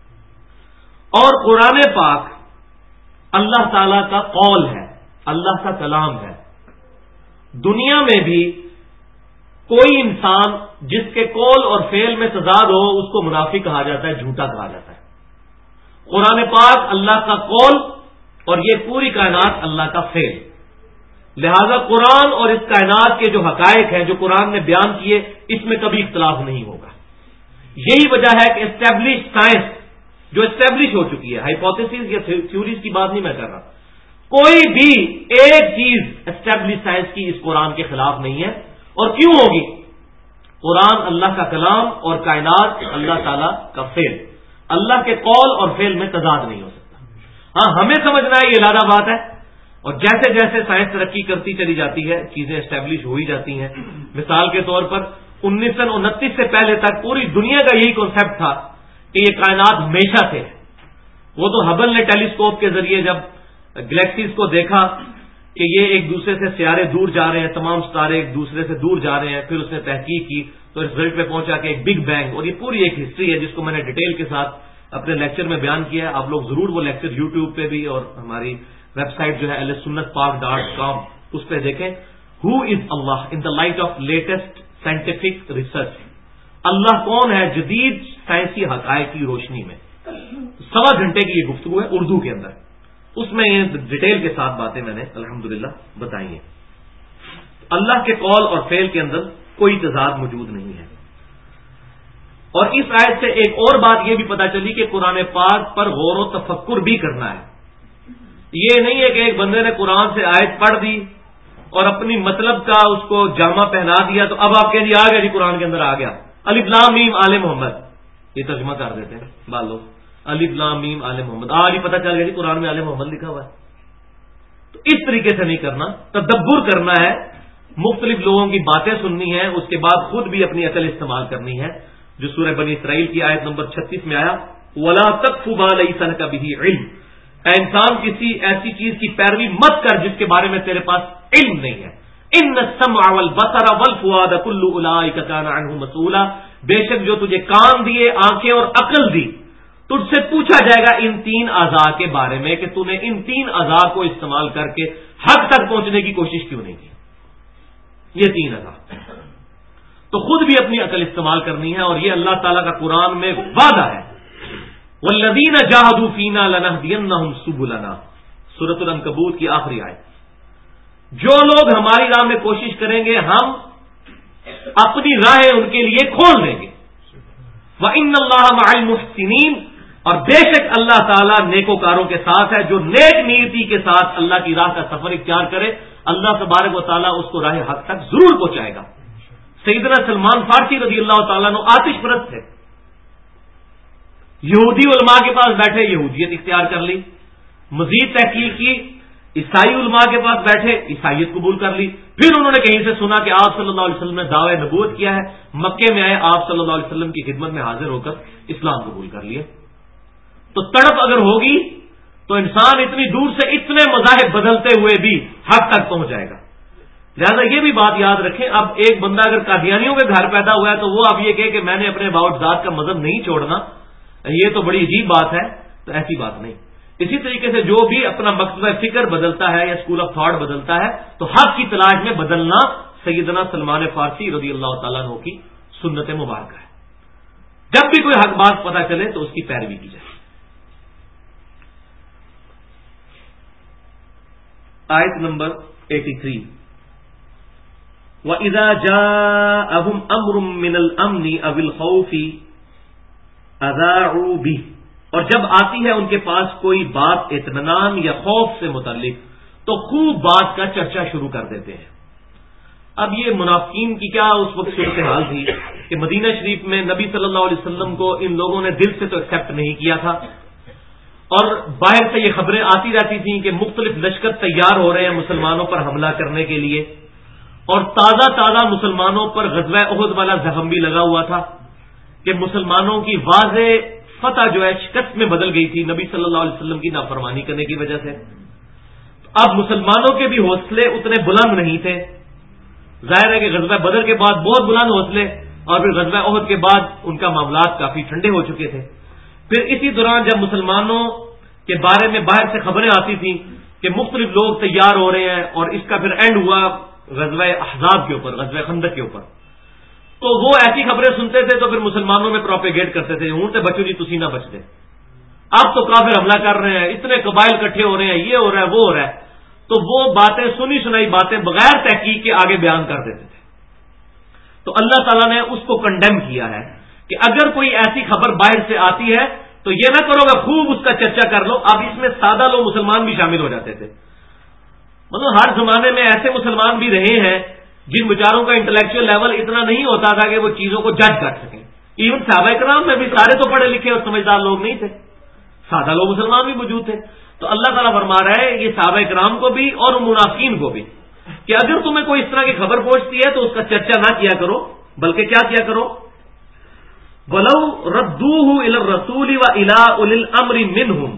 اور قرآن پاک اللہ تعالیٰ کا قول ہے، اللہ کا کلام ہے. دنیا میں بھی کوئی انسان جس کے قول اور فعل میں تضاد ہو اس کو منافق کہا جاتا ہے، جھوٹا کہا جاتا ہے. قرآن پاک اللہ کا قول اور یہ پوری کائنات اللہ کا فعل. لہذا قرآن اور اس کائنات کے جو حقائق ہیں جو قرآن نے بیان کیے، اس میں کبھی اختلاف نہیں ہوگا. یہی وجہ ہے کہ اسٹیبلش سائنس جو اسٹیبلش ہو چکی ہے، ہائپوتھیسز یا تھیوریز کی بات نہیں میں کر رہا، کوئی بھی ایک چیز اسٹیبلش سائنس کی اس قرآن کے خلاف نہیں ہے. اور کیوں ہوگی؟ قرآن اللہ کا کلام اور کائنات اللہ تعالیٰ کا فعل. اللہ کے قول اور فعل میں تضاد نہیں ہو سکتا. ہاں ہمیں سمجھنا ہے یہ علیحدہ بات ہے، اور جیسے جیسے سائنس ترقی کرتی چلی جاتی ہے چیزیں اسٹیبلش ہو ہی جاتی ہیں. مثال کے طور پر 1929 سے پہلے تک پوری دنیا کا یہی کانسیپٹ تھا کہ یہ کائنات ہمیشہ سے ہے. وہ تو ہبل نے ٹیلیسکوپ کے ذریعے جب گلیکسیز کو دیکھا کہ یہ ایک دوسرے سے سیارے دور جا رہے ہیں، تمام ستارے ایک دوسرے سے دور جا رہے ہیں، پھر اس نے تحقیق کی تو رزلٹ پہ پہنچا کہ ایک بگ بینگ. اور یہ پوری ایک ہسٹری ہے جس کو میں نے ڈیٹیل کے ساتھ اپنے لیکچر میں بیان کیا ہے. آپ لوگ ضرور وہ لیکچر یوٹیوب پہ بھی اور ہماری ویب سائٹ جو ہے ahlusunnatpark.com اس پہ دیکھیں. Who is Allah in the light of latest scientific research. اللہ کون ہے جدید سائنسی حقائق کی روشنی میں. 1.25 گھنٹے کی یہ گفتگو ہے اردو کے اندر، اس میں یہ ڈیٹیل کے ساتھ باتیں میں نے الحمدللہ بتائی ہیں. اللہ کے قول اور فعل کے اندر کوئی تضاد موجود نہیں ہے. اور اس آیت سے ایک اور بات یہ بھی پتہ چلی کہ قرآن پاک پر غور و تفکر بھی کرنا ہے. یہ نہیں ہے کہ ایک بندے نے قرآن سے آیت پڑھ دی اور اپنی مطلب کا اس کو جامہ پہنا دیا تو اب آپ کہیں جی آ گیا جی قرآن کے اندر آ گیا، الف لام میم آل محمد، یہ ترجمہ کر دیتے ہیں بعض لوگ، الف لام میم آل محمد، آج ہی پتہ چل گیا جی قرآن میں آل محمد لکھا ہوا ہے. تو اس طریقے سے نہیں کرنا، تدبر کرنا ہے، مختلف لوگوں کی باتیں سننی ہے، اس کے بعد خود بھی اپنی عقل استعمال کرنی ہے. جو سورہ بنی اسرائیل کی آیت نمبر 36 میں آیا، وَلَا تَقْفُ مَا لَيْسَ لَكَ بِهِ عِلْمٌ، اے انسان کسی ایسی چیز کی پیروی مت کر جس کے بارے میں تیرے پاس علم نہیں ہے. ان السمع والبصر والفؤاد كل اولئک کان عنہ مسؤولا، بے شک جو تجھے کان دیے، آنکھیں اور عقل دی، تجھ سے پوچھا جائے گا ان 3 اعضاء کے بارے میں کہ تو نے ان 3 اعضاء کو استعمال کر کے حق تک پہنچنے کی کوشش کیوں نہیں کی. یہ 3 اعضاء تو خود بھی اپنی عقل استعمال کرنی ہے. اور یہ اللہ تعالیٰ کا قرآن میں وعدہ ہے، والذین جاہدوا فینا لنہدینہم سبلنا، سورۃ العنکبوت کی آخری آیت. جو لوگ ہماری راہ میں کوشش کریں گے ہم اپنی راہیں ان کے لیے کھول دیں گے. وَإِنَّ اللَّهَ مَعَ الْمُحْسِنِينَ، اور بے شک اللہ تعالیٰ نیکوکاروں کے ساتھ ہے. جو نیک نیتی کے ساتھ اللہ کی راہ کا سفر اختیار کرے اللہ تبارک و تعالیٰ اس کو راہ حق تک ضرور پہنچائے گا۔ سیدنا سلمان فارسی رضی اللہ تعالیٰ عنہ آتش پرست تھے، یہودی علماء کے پاس بیٹھے، یہودیت اختیار کر لی، مزید تحقیق کی، عیسائی علماء کے پاس بیٹھے، عیسائیت قبول کر لی، پھر انہوں نے کہیں سے سنا کہ آپ صلی اللہ علیہ وسلم نے دعوی نبوت کیا ہے، مکے میں آئے، آپ صلی اللہ علیہ وسلم کی خدمت میں حاضر ہو کر اسلام قبول کر لیا۔ تو تڑپ اگر ہوگی تو انسان اتنی دور سے اتنے مذاہب بدلتے ہوئے بھی حق تک پہنچ جائے گا۔ لہٰذا یہ بھی بات یاد رکھیں، اب ایک بندہ اگر قادیانیوں کے گھر پیدا ہوا ہے تو وہ اب یہ کہے کہ میں نے اپنے باؤٹ ذات کا مذہب نہیں چھوڑنا، یہ تو بڑی عجیب بات ہے، تو ایسی بات نہیں۔ اسی طریقے سے جو بھی اپنا مقصد فکر بدلتا ہے یا اسکول آف تھاٹ بدلتا ہے تو حق کی تلاش میں بدلنا سیدنا سلمان فارسی رضی اللہ تعالیٰ عنہ کی سنت مبارکہ ہے۔ جب بھی کوئی حق بات پتہ چلے تو اس کی پیروی کی جائے۔ آیت نمبر 83، وَإِذَا جَاءَهُمْ أَمْرٌ مِّنَ الْأَمْنِ أَوِ الْخَوْفِ أَذَاعُوا بِهِ، اور جب آتی ہے ان کے پاس کوئی بات اطمینان یا خوف سے متعلق تو خوب بات کا چرچا شروع کر دیتے ہیں۔ اب یہ منافقین کی کیا اس وقت صورتحال تھی کہ مدینہ شریف میں نبی صلی اللہ علیہ وسلم کو ان لوگوں نے دل سے تو ایکسپٹ نہیں کیا تھا، اور باہر سے یہ خبریں آتی رہتی تھیں کہ مختلف لشکر تیار ہو رہے ہیں مسلمانوں پر حملہ کرنے کے لیے، اور تازہ تازہ مسلمانوں پر غزوہ احد والا زخم بھی لگا ہوا تھا کہ مسلمانوں کی واضح فتح جو ہے شکست میں بدل گئی تھی نبی صلی اللہ علیہ وسلم کی نافرمانی کرنے کی وجہ سے۔ اب مسلمانوں کے بھی حوصلے اتنے بلند نہیں تھے، ظاہر ہے کہ غزوہ بدر کے بعد بہت بلند حوصلے، اور پھر غزوہ احد کے بعد ان کا معاملات کافی ٹھنڈے ہو چکے تھے۔ پھر اسی دوران جب مسلمانوں کے بارے میں باہر سے خبریں آتی تھیں کہ مختلف لوگ تیار ہو رہے ہیں، اور اس کا پھر اینڈ ہوا غزوہ احزاب کے اوپر، غزوہ خندق کے اوپر، تو وہ ایسی خبریں سنتے تھے تو پھر مسلمانوں میں پروپیگیٹ کرتے تھے، ہوں تے بچو جی تسی نہ بچ دے، اب تو کافر حملہ کر رہے ہیں، اتنے قبائل اکٹھے ہو رہے ہیں، یہ ہو رہا ہے وہ ہو رہا ہے، تو وہ باتیں سنی سنائی باتیں بغیر تحقیق کے آگے بیان کر دیتے تھے۔ تو اللہ تعالیٰ نے اس کو کنڈیم کیا ہے کہ اگر کوئی ایسی خبر باہر سے آتی ہے تو یہ نہ کرو گا خوب اس کا چرچا کر لو۔ اب اس میں سادہ لوگ مسلمان بھی شامل ہو جاتے تھے، مطلب ہر زمانے میں ایسے مسلمان بھی رہے ہیں جن بیچاروں کا انٹلیکچوئل لیول اتنا نہیں ہوتا تھا کہ وہ چیزوں کو جج کر سکیں۔ ایون صحابہ کرام میں بھی سارے تو پڑھے لکھے اور سمجھدار لوگ نہیں تھے، سادہ لوگ مسلمان بھی موجود تھے۔ تو اللہ تعالیٰ فرما رہا ہے یہ صحابہ کرام کو بھی اور منافقین کو بھی کہ اگر تمہیں کوئی اس طرح کی خبر پہنچتی ہے تو اس کا چرچا نہ کیا کرو، بلکہ کیا کیا کرو، وَلَوْ رَدُّوهُ إِلَى الرَّسُولِ وَإِلَىٰ أُولِي الْأَمْرِ مِنْهُمْ،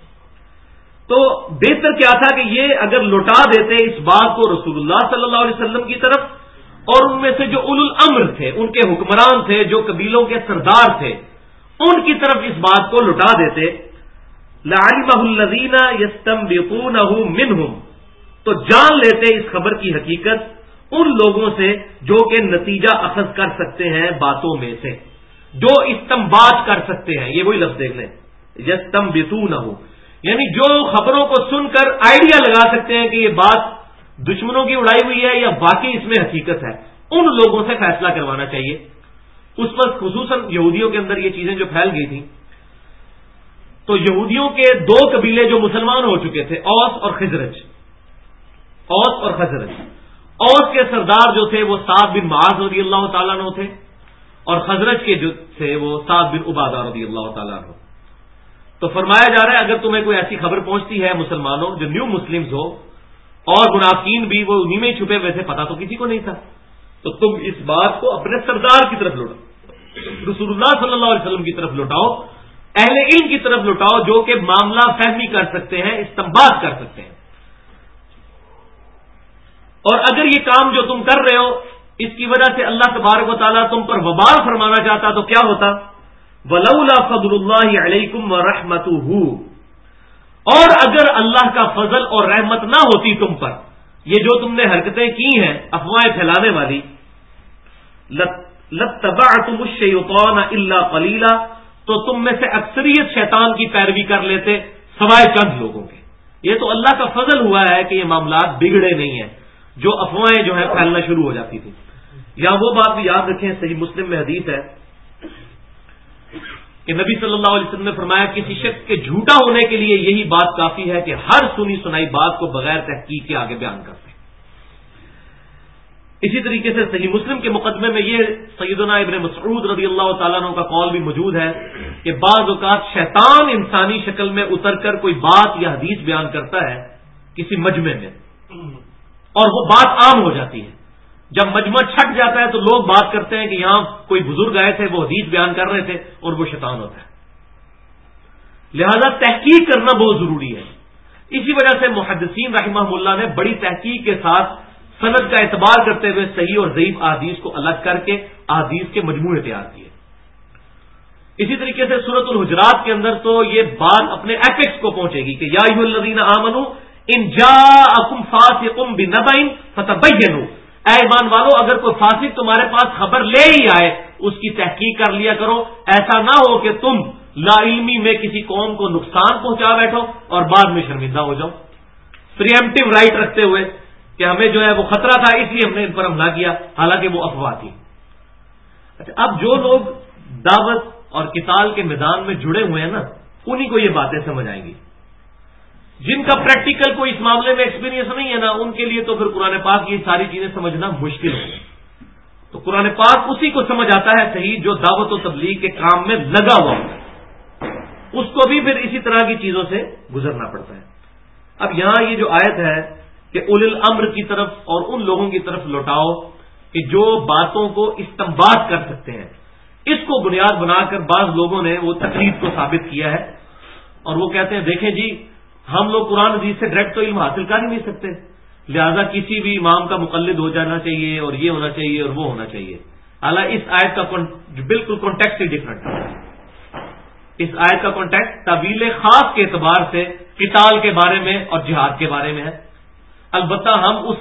تو بہتر کیا تھا کہ یہ اگر لوٹا دیتے اس بات کو رسول اللہ صلی اللہ علیہ وسلم کی طرف، اور ان میں سے جو اولو الامر تھے، ان کے حکمران تھے، جو قبیلوں کے سردار تھے، ان کی طرف اس بات کو لوٹا دیتے، لَعَلِمَهُ الَّذِينَ يَسْتَنبِطُونَهُ مِنْهُمْ، تو جان لیتے اس خبر کی حقیقت ان لوگوں سے جو کہ نتیجہ اخذ کر سکتے ہیں باتوں میں سے، جو استنباط کر سکتے ہیں۔ یہ وہی لفظ دیکھ لیں، یستنبطونہ، یعنی جو خبروں کو سن کر آئیڈیا لگا سکتے ہیں کہ یہ بات دشمنوں کی اڑائی ہوئی ہے یا واقعی اس میں حقیقت ہے، ان لوگوں سے فیصلہ کروانا چاہیے۔ اس وقت خصوصاً یہودیوں کے اندر یہ چیزیں جو پھیل گئی تھیں، تو یہودیوں کے دو قبیلے جو مسلمان ہو چکے تھے، اوس اور خزرج، اوس اور خزرج۔ اوس کے سردار جو تھے وہ سعد بن معاذ رضی اللہ تعالیٰ عنہ تھے، اور خزرج کے جو تھے وہ سعد بن عبادہ رضی اللہ تعالیٰ عنہ۔ تو فرمایا جا رہا ہے اگر تمہیں کوئی ایسی خبر پہنچتی ہے مسلمانوں جو نیو مسلمز ہو، اور منافقین بھی وہ انہی میں ہی چھپے ہوئے تھے، پتا تو کسی کو نہیں تھا، تو تم اس بات کو اپنے سردار کی طرف لوٹاؤ، رسول اللہ صلی اللہ علیہ وسلم کی طرف لوٹاؤ، اہل علم کی طرف لوٹاؤ جو کہ معاملہ فہمی کر سکتے ہیں، استنباط کر سکتے ہیں۔ اور اگر یہ کام جو تم کر رہے ہو اس کی وجہ سے اللہ تبارک و تعالیٰ تم پر وبال فرمانا چاہتا تو کیا ہوتا، وَلَوْلَا فَضْلُ اللَّهِ عَلَيْكُمْ وَرَحْمَتُهُ، اور اگر اللہ کا فضل اور رحمت نہ ہوتی تم پر، یہ جو تم نے حرکتیں کی ہیں افواہیں پھیلانے والی، لَاتَّبَعْتُمُ الشَّيْطَانَ إِلَّا قَلِيلًا، تو تم میں سے اکثریت شیطان کی پیروی کر لیتے سوائے چند لوگوں کے۔ یہ تو اللہ کا فضل ہوا ہے کہ یہ معاملات بگڑے نہیں ہیں، جو افواہیں جو ہے پھیلنا شروع ہو جاتی تھی۔ یہاں وہ بات بھی یاد رکھیں، صحیح مسلم میں حدیث ہے کہ نبی صلی اللہ علیہ وسلم نے فرمایا کسی شخص کے جھوٹا ہونے کے لیے یہی بات کافی ہے کہ ہر سنی سنائی بات کو بغیر تحقیق کے آگے بیان کرتے ہیں۔ اسی طریقے سے صحیح مسلم کے مقدمے میں یہ سیدنا ابن مسعود رضی اللہ تعالیٰ عنہ کا قول بھی موجود ہے کہ بعض اوقات شیطان انسانی شکل میں اتر کر کوئی بات یا حدیث بیان کرتا ہے کسی مجمع میں، اور وہ بات عام ہو جاتی ہے۔ جب مجمع چھٹ جاتا ہے تو لوگ بات کرتے ہیں کہ یہاں کوئی بزرگ آئے تھے، وہ حدیث بیان کر رہے تھے، اور وہ شیطان ہوتا ہے۔ لہذا تحقیق کرنا بہت ضروری ہے۔ اسی وجہ سے محدثین رحمہ اللہ نے بڑی تحقیق کے ساتھ سند کا اعتبار کرتے ہوئے صحیح اور ضعیف احادیث کو الگ کر کے احادیث کے مجموعے تیار کیے۔ اسی طریقے سے سورۃ الحجرات کے اندر تو یہ بات اپنے ایپیکس کو پہنچے گی کہ یا ایھا الذین آمنوا ان جاءکم فاسق بنبأ فتبینوا، اے ایمان والو اگر کوئی فاسق تمہارے پاس خبر لے ہی آئے اس کی تحقیق کر لیا کرو، ایسا نہ ہو کہ تم لا علمی میں کسی قوم کو نقصان پہنچا بیٹھو اور بعد میں شرمندہ ہو جاؤ، پریمپٹیو رائٹ رکھتے ہوئے کہ ہمیں جو ہے وہ خطرہ تھا اس لیے ہم نے ان پر حملہ کیا، حالانکہ وہ افواہ تھی۔ اچھا، اب جو لوگ دعوت اور قتال کے میدان میں جڑے ہوئے ہیں نا، انہی کو یہ باتیں سمجھ آئیں گی۔ جن کا پریکٹیکل کوئی اس معاملے میں ایکسپیرینس نہیں ہے نا، ان کے لیے تو پھر قرآن پاک یہ ساری چیزیں سمجھنا مشکل ہے۔ تو قرآن پاک اسی کو سمجھ آتا ہے صحیح جو دعوت و تبلیغ کے کام میں لگا ہوا ہوتا ہے، اس کو بھی پھر اسی طرح کی چیزوں سے گزرنا پڑتا ہے۔ اب یہاں یہ جو آیت ہے کہ اولی الامر کی طرف اور ان لوگوں کی طرف لوٹاؤ کہ جو باتوں کو استنباط کر سکتے ہیں، اس کو بنیاد بنا کر بعض لوگوں نے وہ تقلید کو ثابت کیا ہے، اور وہ کہتے ہیں دیکھیں جی ہم لوگ قرآن حدیث سے ڈائریکٹ تو علم حاصل کر ہی نہیں سکتے، لہذا کسی بھی امام کا مقلد ہو جانا چاہیے اور یہ ہونا چاہیے اور وہ ہونا چاہیے۔ حالانکہ اس آیت کا بالکل کانٹیکسٹ ہی ڈفرنٹ ہے۔ اس آیت کا کانٹیکسٹ طویل خاص کے اعتبار سے قتال کے بارے میں اور جہاد کے بارے میں ہے۔ البتہ ہم اس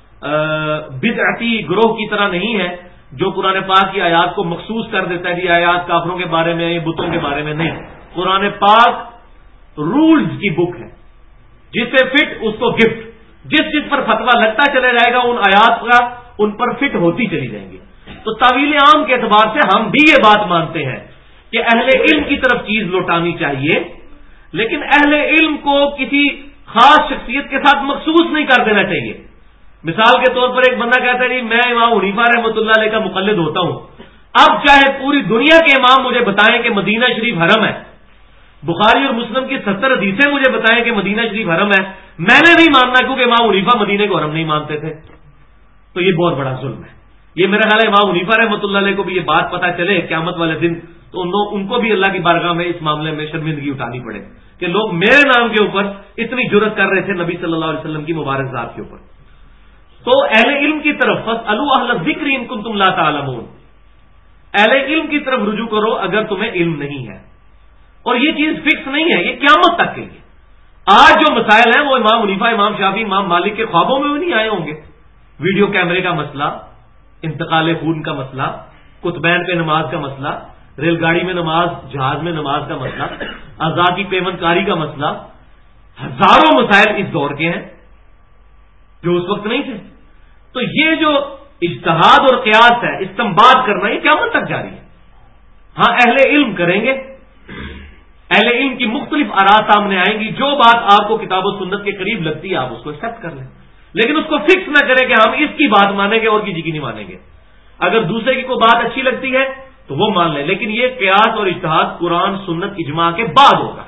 بدعتی گروہ کی طرح نہیں ہے جو قرآن پاک کی آیات کو مخصوص کر دیتا ہے، یہ آیات کافروں کے بارے میں، بتوں کے بارے میں نہیں۔ قرآن پاک رولز کی بک ہے، جسے فٹ اس کو گفٹ، جس پر فتویٰ لگتا چلا جائے گا ان آیات کا ان پر فٹ ہوتی چلی جائیں گی۔ تو طویل عام کے اعتبار سے ہم بھی یہ بات مانتے ہیں کہ اہل علم کی طرف چیز لوٹانی چاہیے، لیکن اہل علم کو کسی خاص شخصیت کے ساتھ مخصوص نہیں کر دینا چاہیے۔ مثال کے طور پر ایک بندہ کہتا ہے جی میں امام حنیفہ رحمۃ اللہ علیہ کا مقلد ہوتا ہوں، اب چاہے پوری دنیا کے امام مجھے بتائیں کہ مدینہ شریف حرم ہے، بخاری اور مسلم کی 70 حدیثیں مجھے بتائیں کہ مدینہ شریف حرم ہے، میں نے نہیں ماننا کیونکہ امام حنیفہ مدینے کو حرم نہیں مانتے تھے، تو یہ بہت بڑا ظلم ہے۔ یہ میرا خیال ہے امام حنیفہ رحمۃ اللہ علیہ کو بھی یہ بات پتہ چلے قیامت والے دن تو ان کو بھی اللہ کی بارگاہ میں اس معاملے میں شرمندگی اٹھانی پڑے کہ لوگ میرے نام کے اوپر اتنی جرأت کر رہے تھے نبی صلی اللہ علیہ وسلم کی مبارک ذات کے اوپر۔ تو اہل علم کی طرف فاسألوا اہل الذکر ان کنتم لا تعلمون، اہل علم کی طرف رجوع کرو اگر تمہیں علم نہیں ہے، اور یہ چیز فکس نہیں ہے، یہ قیامت تک کے لیے۔ آج جو مسائل ہیں وہ امام حنیفہ، امام شافعی، امام مالک کے خوابوں میں بھی نہیں آئے ہوں گے۔ ویڈیو کیمرے کا مسئلہ، انتقال خون کا مسئلہ، قطبین پہ نماز کا مسئلہ، ریل گاڑی میں نماز، جہاز میں نماز کا مسئلہ، اعضاء کی پیمند کاری کا مسئلہ، ہزاروں مسائل اس دور کے ہیں جو اس وقت نہیں تھے۔ تو یہ جو اجتہاد اور قیاس ہے، استنباط کرنا، یہ قیامت تک جاری ہے۔ ہاں اہل علم کریں گے، اہل علم کی مختلف آراء سامنے آئیں گی، جو بات آپ کو کتاب و سنت کے قریب لگتی ہے آپ اس کو ایکسپٹ کر لیں، لیکن اس کو فکس نہ کریں کہ ہم اس کی بات مانیں گے اور کسی کی نہیں مانیں گے۔ اگر دوسرے کی کوئی بات اچھی لگتی ہے تو وہ مان لیں، لیکن یہ قیاس اور اجتہاد قرآن سنت اجماع کے بعد ہوگا۔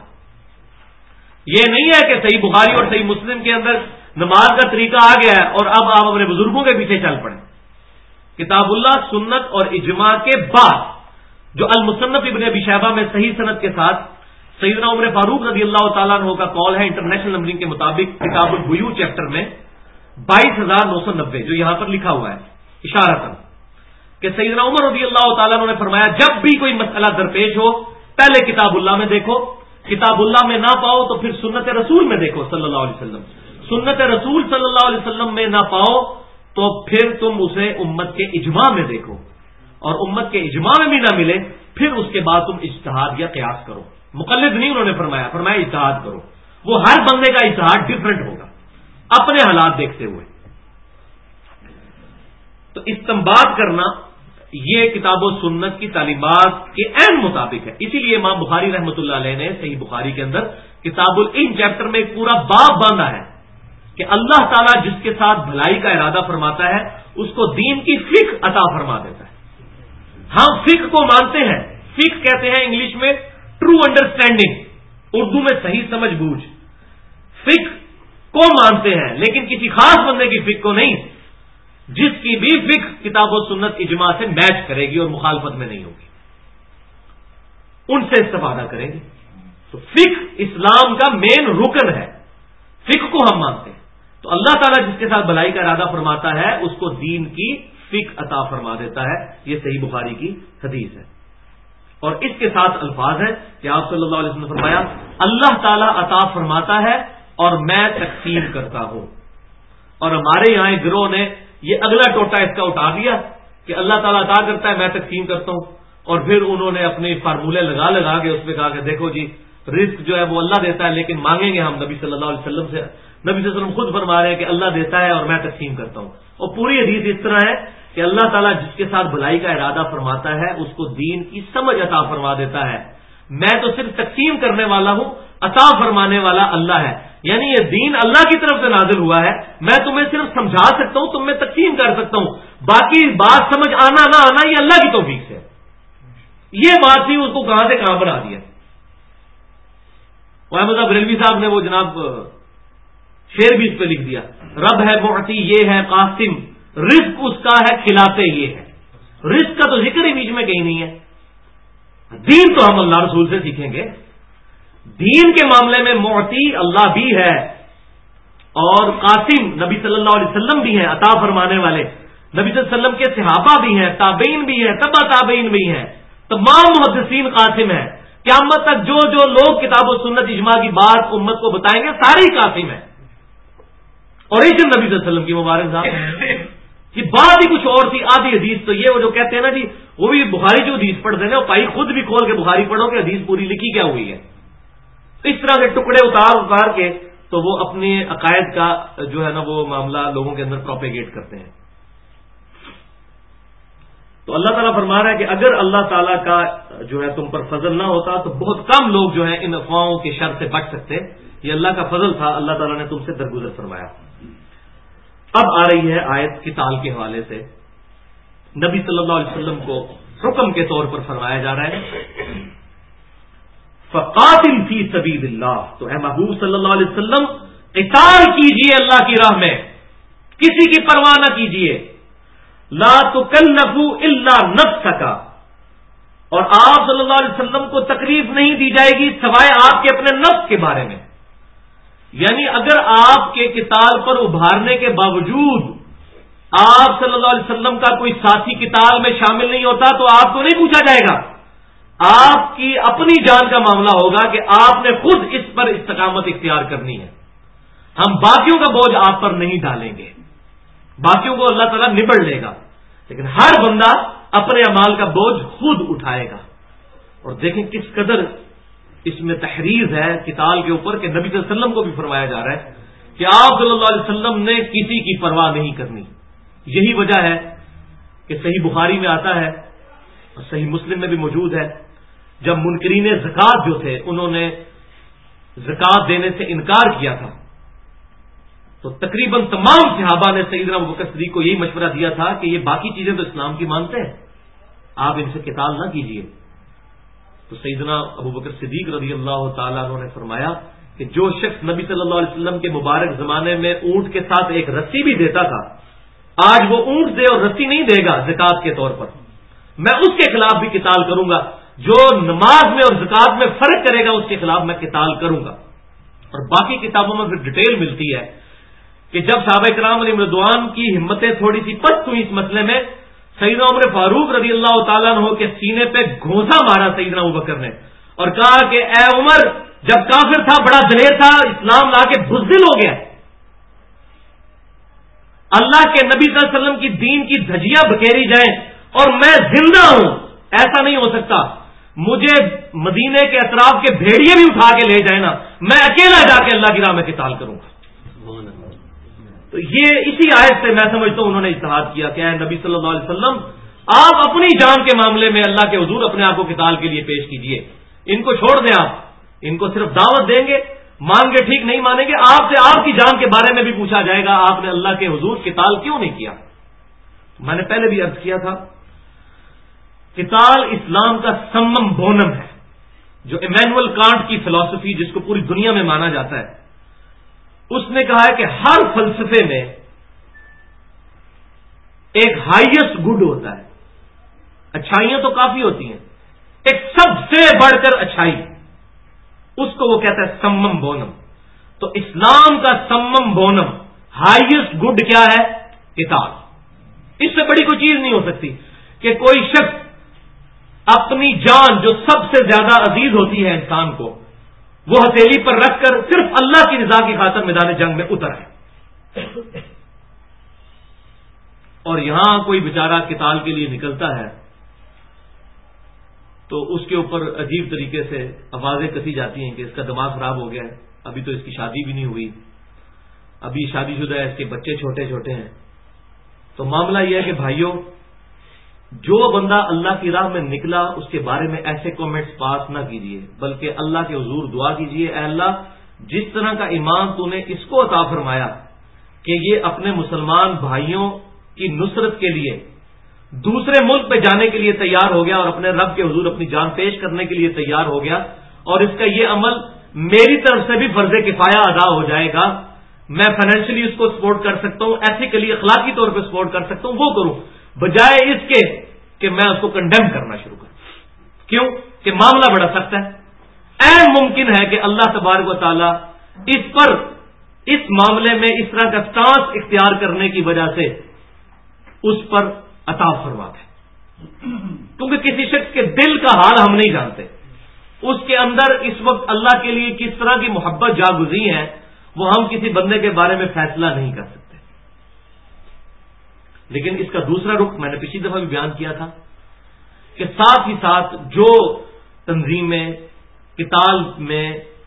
یہ نہیں ہے کہ صحیح بخاری اور صحیح مسلم کے اندر نماز کا طریقہ آ گیا ہے اور اب آپ اپنے بزرگوں کے پیچھے چل پڑیں۔ کتاب اللہ، سنت اور اجماع کے بعد جو المصنف ابن ابی شیبہ میں صحیح سند کے ساتھ سیدنا عمر فاروق رضی اللہ تعالیٰ عنہ کا قول ہے انٹرنیشنل نمبرنگ کے مطابق کتاب البیوع چیپٹر میں 22,990 جو یہاں پر لکھا ہوا ہے اشارتاً کہ سیدنا عمر رضی اللہ تعالیٰ عنہ نے فرمایا جب بھی کوئی مسئلہ درپیش ہو پہلے کتاب اللہ میں دیکھو، کتاب اللہ میں نہ پاؤ تو پھر سنت رسول میں دیکھو صلی اللہ علیہ وسلم، سنت رسول صلی اللہ علیہ وسلم میں نہ پاؤ تو پھر تم اسے امت کے اجماع میں دیکھو، اور امت کے اجماع میں بھی نہ ملے پھر اس کے بعد تم اجتہاد یا قیاس کرو۔ مقلد نہیں انہوں نے فرمایا اجتہاد کرو، وہ ہر بندے کا اجتہاد ڈفرنٹ ہوگا اپنے حالات دیکھتے ہوئے۔ تو استنباط کرنا یہ کتاب و سنت کی تعلیمات کے عین مطابق ہے، اسی لیے امام بخاری رحمۃ اللہ علیہ نے صحیح بخاری کے اندر کتاب العلم چیپٹر میں ایک پورا باب باندھا ہے کہ اللہ تعالیٰ جس کے ساتھ بھلائی کا ارادہ فرماتا ہے اس کو دین کی فقہ عطا فرما دیتا ہے. ہم فقہ کو مانتے ہیں. فقہ کہتے ہیں انگلش میں ٹرو انڈرسٹینڈنگ, اردو میں صحیح سمجھ بوجھ. فقہ کو مانتے ہیں لیکن کسی خاص بندے کی فقہ کو نہیں. جس کی بھی فقہ کتاب و سنت اجماع سے میچ کرے گی اور مخالفت میں نہیں ہوگی, ان سے استفادہ کریں گے. تو فقہ اسلام کا مین رکن ہے. فقہ کو ہم مانتے ہیں. تو اللہ تعالیٰ جس کے ساتھ بھلائی کا ارادہ فرماتا ہے اس کو دین کی فقہ عطا فرما دیتا ہے. یہ صحیح بخاری کی حدیث ہے. اور اس کے ساتھ الفاظ ہیں کہ آپ صلی اللہ علیہ وسلم نے فرمایا اللہ تعالیٰ عطا فرماتا ہے اور میں تقسیم کرتا ہوں. اور ہمارے یہاں ایک گروہ نے یہ اگلا ٹوٹا اس کا اٹھا دیا کہ اللہ تعالیٰ عطا کرتا ہے میں تقسیم کرتا ہوں, اور پھر انہوں نے اپنے فارمولے لگا کے اس پہ کہا کہ دیکھو جی رزق جو ہے وہ اللہ دیتا ہے لیکن مانگیں گے ہم نبی صلی اللہ علیہ وسلم سے. نبی صلی اللہ علیہ وسلم خود فرما رہے ہیں کہ اللہ دیتا ہے اور میں تقسیم کرتا ہوں. اور پوری حدیث اس طرح ہے کہ اللہ تعالیٰ جس کے ساتھ بھلائی کا ارادہ فرماتا ہے اس کو دین کی سمجھ عطا فرما دیتا ہے. میں تو صرف تقسیم کرنے والا ہوں, عطا فرمانے والا اللہ ہے. یعنی یہ دین اللہ کی طرف سے نازل ہوا ہے, میں تمہیں صرف سمجھا سکتا ہوں, تم میں تقسیم کر سکتا ہوں, باقی بات سمجھ آنا نہ آنا یہ اللہ کی توفیق سے. یہ بات تھی, اس کو کہاں سے کہاں بنا دیا. احمد بریلوی صاحب نے وہ جناب شعر بھی اس پہ لکھ دیا, رب ہے معطی یہ ہے قاسم, رزق اس کا ہے کھلاتے یہ ہے. رزق کا تو ذکر ہی بیچ میں کہیں نہیں ہے. دین تو ہم اللہ رسول سے سیکھیں گے. دین کے معاملے میں معطی اللہ بھی ہے اور قاسم نبی صلی اللہ علیہ وسلم بھی ہیں, عطا فرمانے والے نبی صلی اللہ علیہ وسلم کے صحابہ بھی ہیں, تابعین بھی ہیں, تبع تابعین بھی ہیں, تمام محدثین قاسم ہیں. قیامت تک جو جو لوگ کتاب و سنت اجماع کی بات امت کو بتائیں گے سارے ہی قاسم ہیں. اور ایک نبی صلی اللہ علیہ وسلم کی مبارک ذات یہ بات ہی کچھ اور تھی. آدھی حدیث تو یہ وہ جو کہتے ہیں نا جی وہ بھی بخاری جو حدیث پڑھتے ہیں بھائی خود بھی کھول کے بخاری پڑھو کہ حدیث پوری لکھی کیا ہوئی ہے. اس طرح کے ٹکڑے اتار کے تو وہ اپنے عقائد کا جو ہے نا وہ معاملہ لوگوں کے اندر پروپیگیٹ کرتے ہیں. تو اللہ تعالیٰ فرما رہا ہے کہ اگر اللہ تعالیٰ کا جو ہے تم پر فضل نہ ہوتا تو بہت کم لوگ جو ہیں ان افواہوں کے شر سے بچ سکتے. یہ اللہ کا فضل تھا, اللہ تعالیٰ نے تم سے درگزر فرمایا. اب آ رہی ہے آیت قتال کے حوالے سے. نبی صلی اللہ علیہ وسلم کو حکم کے طور پر فرمایا جا رہا ہے فقاتل فی سبیل اللہ. تو اے محبوب صلی اللہ علیہ وسلم قتال کیجئے اللہ کی راہ میں, کسی کی پرواہ نہ کیجئے. لا تکلفوا الا نفسک, اور آپ صلی اللہ علیہ وسلم کو تکلیف نہیں دی جائے گی سوائے آپ کے اپنے نفس کے بارے میں. یعنی اگر آپ کے قتال پر ابھارنے کے باوجود آپ صلی اللہ علیہ وسلم کا کوئی ساتھی قتال میں شامل نہیں ہوتا تو آپ کو نہیں پوچھا جائے گا. آپ کی اپنی جان کا معاملہ ہوگا کہ آپ نے خود اس پر استقامت اختیار کرنی ہے. ہم باقیوں کا بوجھ آپ پر نہیں ڈالیں گے, باقیوں کو اللہ تعالیٰ نبڑ لے گا, لیکن ہر بندہ اپنے اعمال کا بوجھ خود اٹھائے گا. اور دیکھیں کس قدر اس میں تحریر ہے قتال کے اوپر کہ نبی صلی اللہ علیہ وسلم کو بھی فرمایا جا رہا ہے کہ آپ صلی اللہ علیہ وسلم نے کسی کی پرواہ نہیں کرنی. یہی وجہ ہے کہ صحیح بخاری میں آتا ہے اور صحیح مسلم میں بھی موجود ہے, جب منکرین زکات جو تھے انہوں نے زکات دینے سے انکار کیا تھا تو تقریباً تمام صحابہ نے سیدنا ابوبکر صدیق کو یہی مشورہ دیا تھا کہ یہ باقی چیزیں تو اسلام کی مانتے ہیں, آپ ان سے قتال نہ کیجیے. تو سیدنا ابوبکر صدیق رضی اللہ تعالیٰ عنہ نے فرمایا کہ جو شخص نبی صلی اللہ علیہ وسلم کے مبارک زمانے میں اونٹ کے ساتھ ایک رسی بھی دیتا تھا, آج وہ اونٹ دے اور رسی نہیں دے گا زکات کے طور پر, میں اس کے خلاف بھی قتال کروں گا. جو نماز میں اور زکات میں فرق کرے گا اس کے خلاف میں قتال کروں گا. اور باقی کتابوں میں پھر ڈیٹیل ملتی ہے کہ جب صحابہ کرام علیہ رضوان کی ہمتیں تھوڑی سی پست ہوئی اس مسئلے میں, سیدنا عمر فاروق رضی اللہ تعالیٰ عنہ کے سینے پہ گھونسا مارا سیدنا ابوبکر نے اور کہا کہ اے عمر, جب کافر تھا بڑا دلیر تھا, اسلام لا کے بزدل ہو گیا. اللہ کے نبی صلی اللہ علیہ وسلم کی دین کی دھجیاں بکھیری جائیں اور میں زندہ ہوں, ایسا نہیں ہو سکتا. مجھے مدینے کے اطراف کے بھیڑیے بھی اٹھا کے لے جائیں نا, میں اکیلا جا کے اللہ کی راہ میں قتال کروں گا. تو یہ اسی آیت سے میں سمجھتا ہوں انہوں نے اجتہاد کیا کہ اے نبی صلی اللہ علیہ وسلم آپ اپنی جان کے معاملے میں اللہ کے حضور اپنے آپ کو قتال کے لیے پیش کیجئے. ان کو چھوڑ دیں, آپ ان کو صرف دعوت دیں گے, مان گے ٹھیک, نہیں مانیں گے آپ سے آپ کی جان کے بارے میں بھی پوچھا جائے گا آپ نے اللہ کے حضور قتال کیوں نہیں کیا. میں نے پہلے بھی عرض کیا تھا، قتال اسلام کا سمم بونم ہے. جو ایمینول کانٹ کی فلسفی جس کو پوری دنیا میں مانا جاتا ہے، اس نے کہا ہے کہ ہر فلسفے میں ایک ہائیسٹ گڈ ہوتا ہے. اچھائیاں تو کافی ہوتی ہیں، ایک سب سے بڑھ کر اچھائی، اس کو وہ کہتا ہے سمم بونم. تو اسلام کا سمم بونم، ہائیسٹ گڈ کیا ہے؟ قتال. اس سے بڑی کوئی چیز نہیں ہو سکتی کہ کوئی شخص اپنی جان جو سب سے زیادہ عزیز ہوتی ہے انسان کو، وہ ہتھیلی پر رکھ کر صرف اللہ کی رضا کی خاطر میدان جنگ میں اتر ہے. اور یہاں کوئی بیچارہ قتال کے لیے نکلتا ہے تو اس کے اوپر عجیب طریقے سے آوازیں کسی جاتی ہیں کہ اس کا دماغ خراب ہو گیا ہے، ابھی تو اس کی شادی بھی نہیں ہوئی، ابھی شادی شدہ ہے، اس کے بچے چھوٹے چھوٹے ہیں. تو معاملہ یہ ہے کہ بھائیوں، جو بندہ اللہ کی راہ میں نکلا اس کے بارے میں ایسے کامنٹس پاس نہ کیجیے، بلکہ اللہ کے حضور دعا کیجیے، اے اللہ جس طرح کا ایمان تو نے اس کو عطا فرمایا کہ یہ اپنے مسلمان بھائیوں کی نصرت کے لیے دوسرے ملک پہ جانے کے لیے تیار ہو گیا اور اپنے رب کے حضور اپنی جان پیش کرنے کے لیے تیار ہو گیا، اور اس کا یہ عمل میری طرف سے بھی فرض کفایہ ادا ہو جائے گا. میں فائنینشلی اس کو سپورٹ کر سکتا ہوں، ایتھیکلی اخلاقی طور پہ سپورٹ کر سکتا ہوں، وہ کروں، بجائے اس کے کہ میں اس کو کنڈیم کرنا شروع کروں. کیوں کہ معاملہ بڑا سخت ہے. عین ممکن ہے کہ اللہ تبارک و تعالی اس پر اس معاملے میں اس طرح کا سٹانس اختیار کرنے کی وجہ سے اس پر عطا فرما دے، کیونکہ کسی شخص کے دل کا حال ہم نہیں جانتے، اس کے اندر اس وقت اللہ کے لیے کس طرح کی محبت جاگزی ہے وہ ہم کسی بندے کے بارے میں فیصلہ نہیں کر سکتے. لیکن اس کا دوسرا رخ میں نے پچھلی دفعہ بھی بیان کیا تھا کہ ساتھ ہی ساتھ جو تنظیمیں قتال میں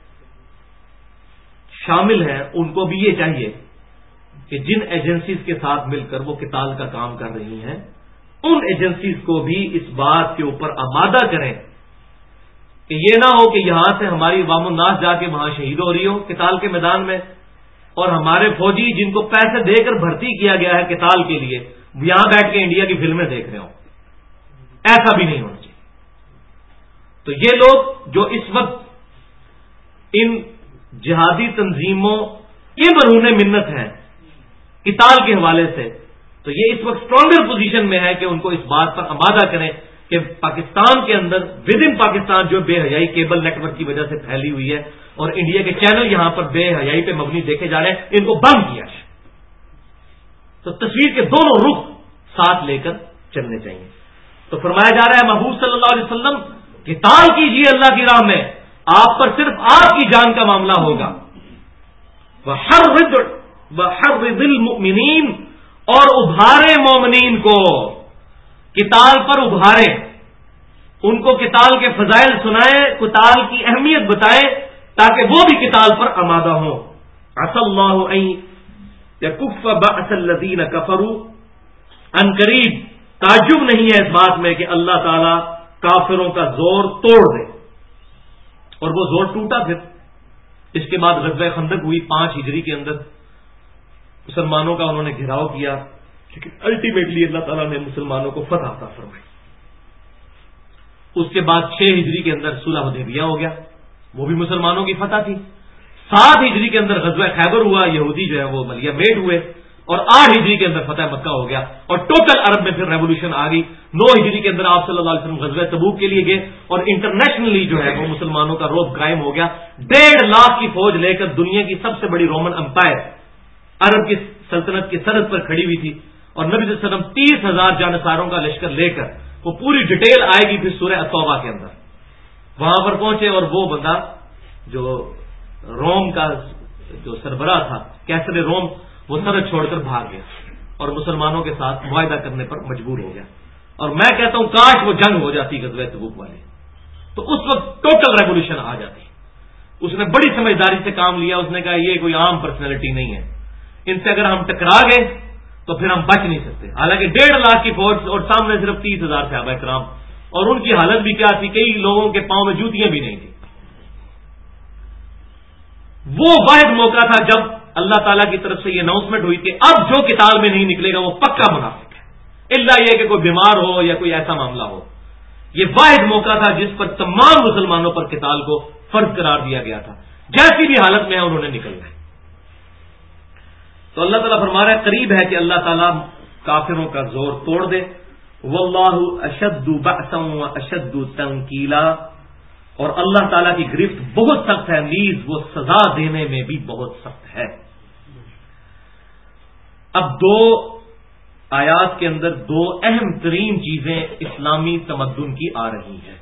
شامل ہیں ان کو بھی یہ چاہیے کہ جن ایجنسیز کے ساتھ مل کر وہ قتال کا کام کر رہی ہیں ان ایجنسیز کو بھی اس بات کے اوپر آمادہ کریں کہ یہ نہ ہو کہ یہاں سے ہماری عوام الناس جا کے وہاں شہید ہو رہی ہو قتال کے میدان میں، اور ہمارے فوجی جن کو پیسے دے کر بھرتی کیا گیا ہے قتال کے لیے یہاں بیٹھ کے انڈیا کی فلمیں دیکھ رہے ہوں. ایسا بھی نہیں ہونا چاہیے. تو یہ لوگ جو اس وقت ان جہادی تنظیموں کے مرہون منت ہیں قتال کے حوالے سے، تو یہ اس وقت اسٹرانگر پوزیشن میں ہے کہ ان کو اس بات پر آمادہ کریں کہ پاکستان کے اندر ود ان پاکستان جو بے حیائی کیبل نیٹ ورک کی وجہ سے پھیلی ہوئی ہے اور انڈیا کے چینل یہاں پر بے حیائی پہ مبنی دیکھے جا رہے ہیں، ان کو بند کیا ہے. تو تصویر کے دونوں رخ ساتھ لے کر چلنے چاہیے. تو فرمایا جا رہا ہے محبوب صلی اللہ علیہ وسلم قتال کیجیے اللہ کی راہ میں، آپ پر صرف آپ کی جان کا معاملہ ہوگا. وَحَرِّضِ الْمُؤْمِنِينَ، اور ابھارے مومنین کو قتال پر ابھارے، ان کو قتال کے فضائل سنائے، قتال کی اہمیت بتائے تاکہ وہ بھی قتال پر آمادہ ہوں. عسى الله ان يكف بأس الذين كفروا، ان قریب تعجب نہیں ہے اس بات میں کہ اللہ تعالی کافروں کا زور توڑ دے. اور وہ زور ٹوٹا. پھر اس کے بعد غزوہ خندق ہوئی 5 ہجری کے اندر، مسلمانوں کا انہوں نے گھیراؤ کیا، لیکن الٹیمیٹلی اللہ تعالیٰ نے مسلمانوں کو فتح عطا فرمائی. اس کے بعد 6 ہجری کے اندر صلح حدیبیہ ہو گیا، وہ بھی مسلمانوں کی فتح تھی. 7 ہجری کے اندر غزوہ خیبر ہوا، یہودی جو ہے وہ ملیہ میٹ ہوئے، اور 8 ہجری کے اندر فتح مکہ ہو گیا، اور ٹوٹل عرب میں پھر ریولوشن آ گئی. 9 ہجری کے اندر آپ صلی اللہ علیہ وسلم غزوہ تبوک کے لیے گئے، اور انٹرنیشنلی جو ہے وہ مسلمانوں کا روب قائم ہو گیا. 1.5 لاکھ کی فوج لے کر دنیا کی سب سے بڑی رومن امپائر عرب کی سلطنت کی سرحد پر کھڑی ہوئی تھی، اور نبی صلی اللہ علیہ وسلم 30,000 جانساروں کا لشکر لے کر، وہ پوری ڈیٹیل آئے گی پھر سورہ التوبہ کے اندر، وہاں پر پہنچے. اور وہ بندہ جو روم کا جو سربراہ تھا کیسر روم، وہ سرحد چھوڑ کر بھاگ گیا اور مسلمانوں کے ساتھ معاہدہ کرنے پر مجبور ہو گیا. اور میں کہتا ہوں کاش وہ جنگ ہو جاتی غزوہ تبوک والی، تو اس وقت ٹوٹل ریولوشن آ جاتی. اس نے بڑی سمجھداری سے کام لیا. اس نے کہا یہ کوئی عام پرسنالٹی نہیں ہے، ان سے اگر ہم ٹکرا گئے تو پھر ہم بچ نہیں سکتے. حالانکہ 1.5 لاکھ کی فوج اور سامنے صرف 30,000 صحابہ کرام، اور ان کی حالت بھی کیا تھی، کئی لوگوں کے پاؤں میں جوتیاں بھی نہیں تھیں. وہ واحد موقع تھا جب اللہ تعالیٰ کی طرف سے یہ اناؤنسمنٹ ہوئی کہ اب جو قتال میں نہیں نکلے گا وہ پکا منافق ہے. الا یہ کہ کوئی بیمار ہو یا کوئی ایسا معاملہ ہو. یہ واحد موقع تھا جس پر تمام مسلمانوں پر قتال کو فرض قرار دیا گیا تھا. جیسی بھی حالت میں ہے انہوں نے نکلنا ہے. تو اللہ تعالیٰ فرما رہا ہے قریب ہے کہ اللہ تعالیٰ کافروں کا زور توڑ دے. واللہ اشد بأسا واشد تنکیلا، اور اللہ تعالیٰ کی گرفت بہت سخت ہے، نیز وہ سزا دینے میں بھی بہت سخت ہے. اب دو آیات کے اندر دو اہم ترین چیزیں اسلامی تمدن کی آ رہی ہیں،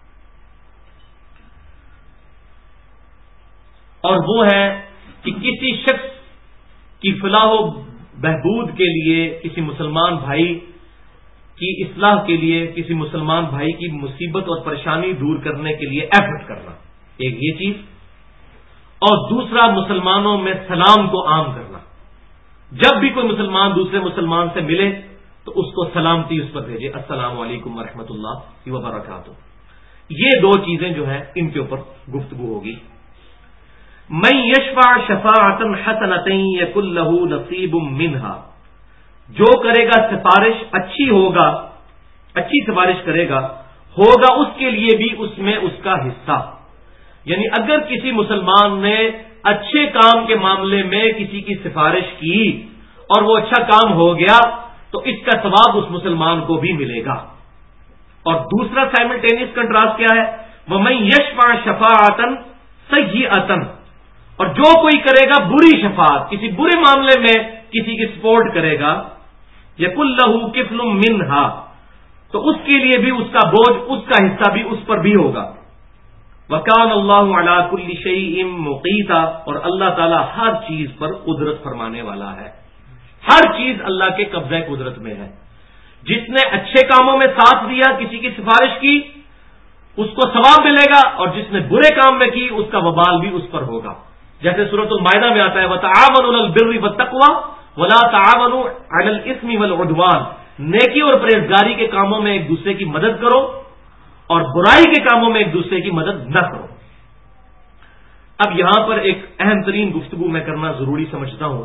اور وہ ہے کہ کسی شخص کی فلاح و بہبود کے لیے، کسی مسلمان بھائی کی اصلاح کے لیے، کسی مسلمان بھائی کی مصیبت اور پریشانی دور کرنے کے لیے ایفرٹ کرنا، ایک یہ چیز. اور دوسرا مسلمانوں میں سلام کو عام کرنا. جب بھی کوئی مسلمان دوسرے مسلمان سے ملے تو اس کو سلامتی اس پر بھیجے، السلام علیکم ورحمۃ اللہ وبرکاتہ. یہ دو چیزیں جو ہیں ان کے اوپر گفتگو ہوگی. من یشفع شفاعۃ حسنۃ یکن لہ نصیب منہا، جو کرے گا سفارش اچھی ہوگا، اچھی سفارش کرے گا، ہوگا اس کے لیے بھی اس میں اس کا حصہ. یعنی اگر کسی مسلمان نے اچھے کام کے معاملے میں کسی کی سفارش کی اور وہ اچھا کام ہو گیا تو اس کا ثواب اس مسلمان کو بھی ملے گا. اور دوسرا سائملٹینیس کنٹراسٹ کیا ہے؟ وَمَن يَشْفَعْ شَفَاعَةً سَيِّئَةً، اور جو کوئی کرے گا بری شفاعت، کسی برے معاملے میں کسی کی سپورٹ کرے گا، یَكُن لَّهُ كِفْلٌ مِّنْهَا، تو اس کے لیے بھی اس کا بوجھ، اس کا حصہ بھی اس پر بھی ہوگا. وَكَانَ اللَّهُ عَلَىٰ كُلِّ شَيْءٍ مُقِيتًا، اور اللہ تعالیٰ ہر چیز پر قدرت فرمانے والا ہے. ہر چیز اللہ کے قبضہ قدرت میں ہے. جس نے اچھے کاموں میں ساتھ دیا، کسی کی سفارش کی، اس کو ثواب ملے گا، اور جس نے برے کام میں کی اس کا وبال بھی اس پر ہوگا. جیسے سورۃ المائدہ میں آتا ہے وَتَعَاوَنُوا عَلَى الْبِرِّ وَالتَّقْوَىٰ وَلَا تَعَاوَنُوا عَلَى الْإِثْمِ وَالْعُدْوَانِ، نیکی اور پرہیزگاری کے کاموں میں ایک دوسرے کی مدد کرو اور برائی کے کاموں میں ایک دوسرے کی مدد نہ کرو. اب یہاں پر ایک اہم ترین گفتگو میں کرنا ضروری سمجھتا ہوں،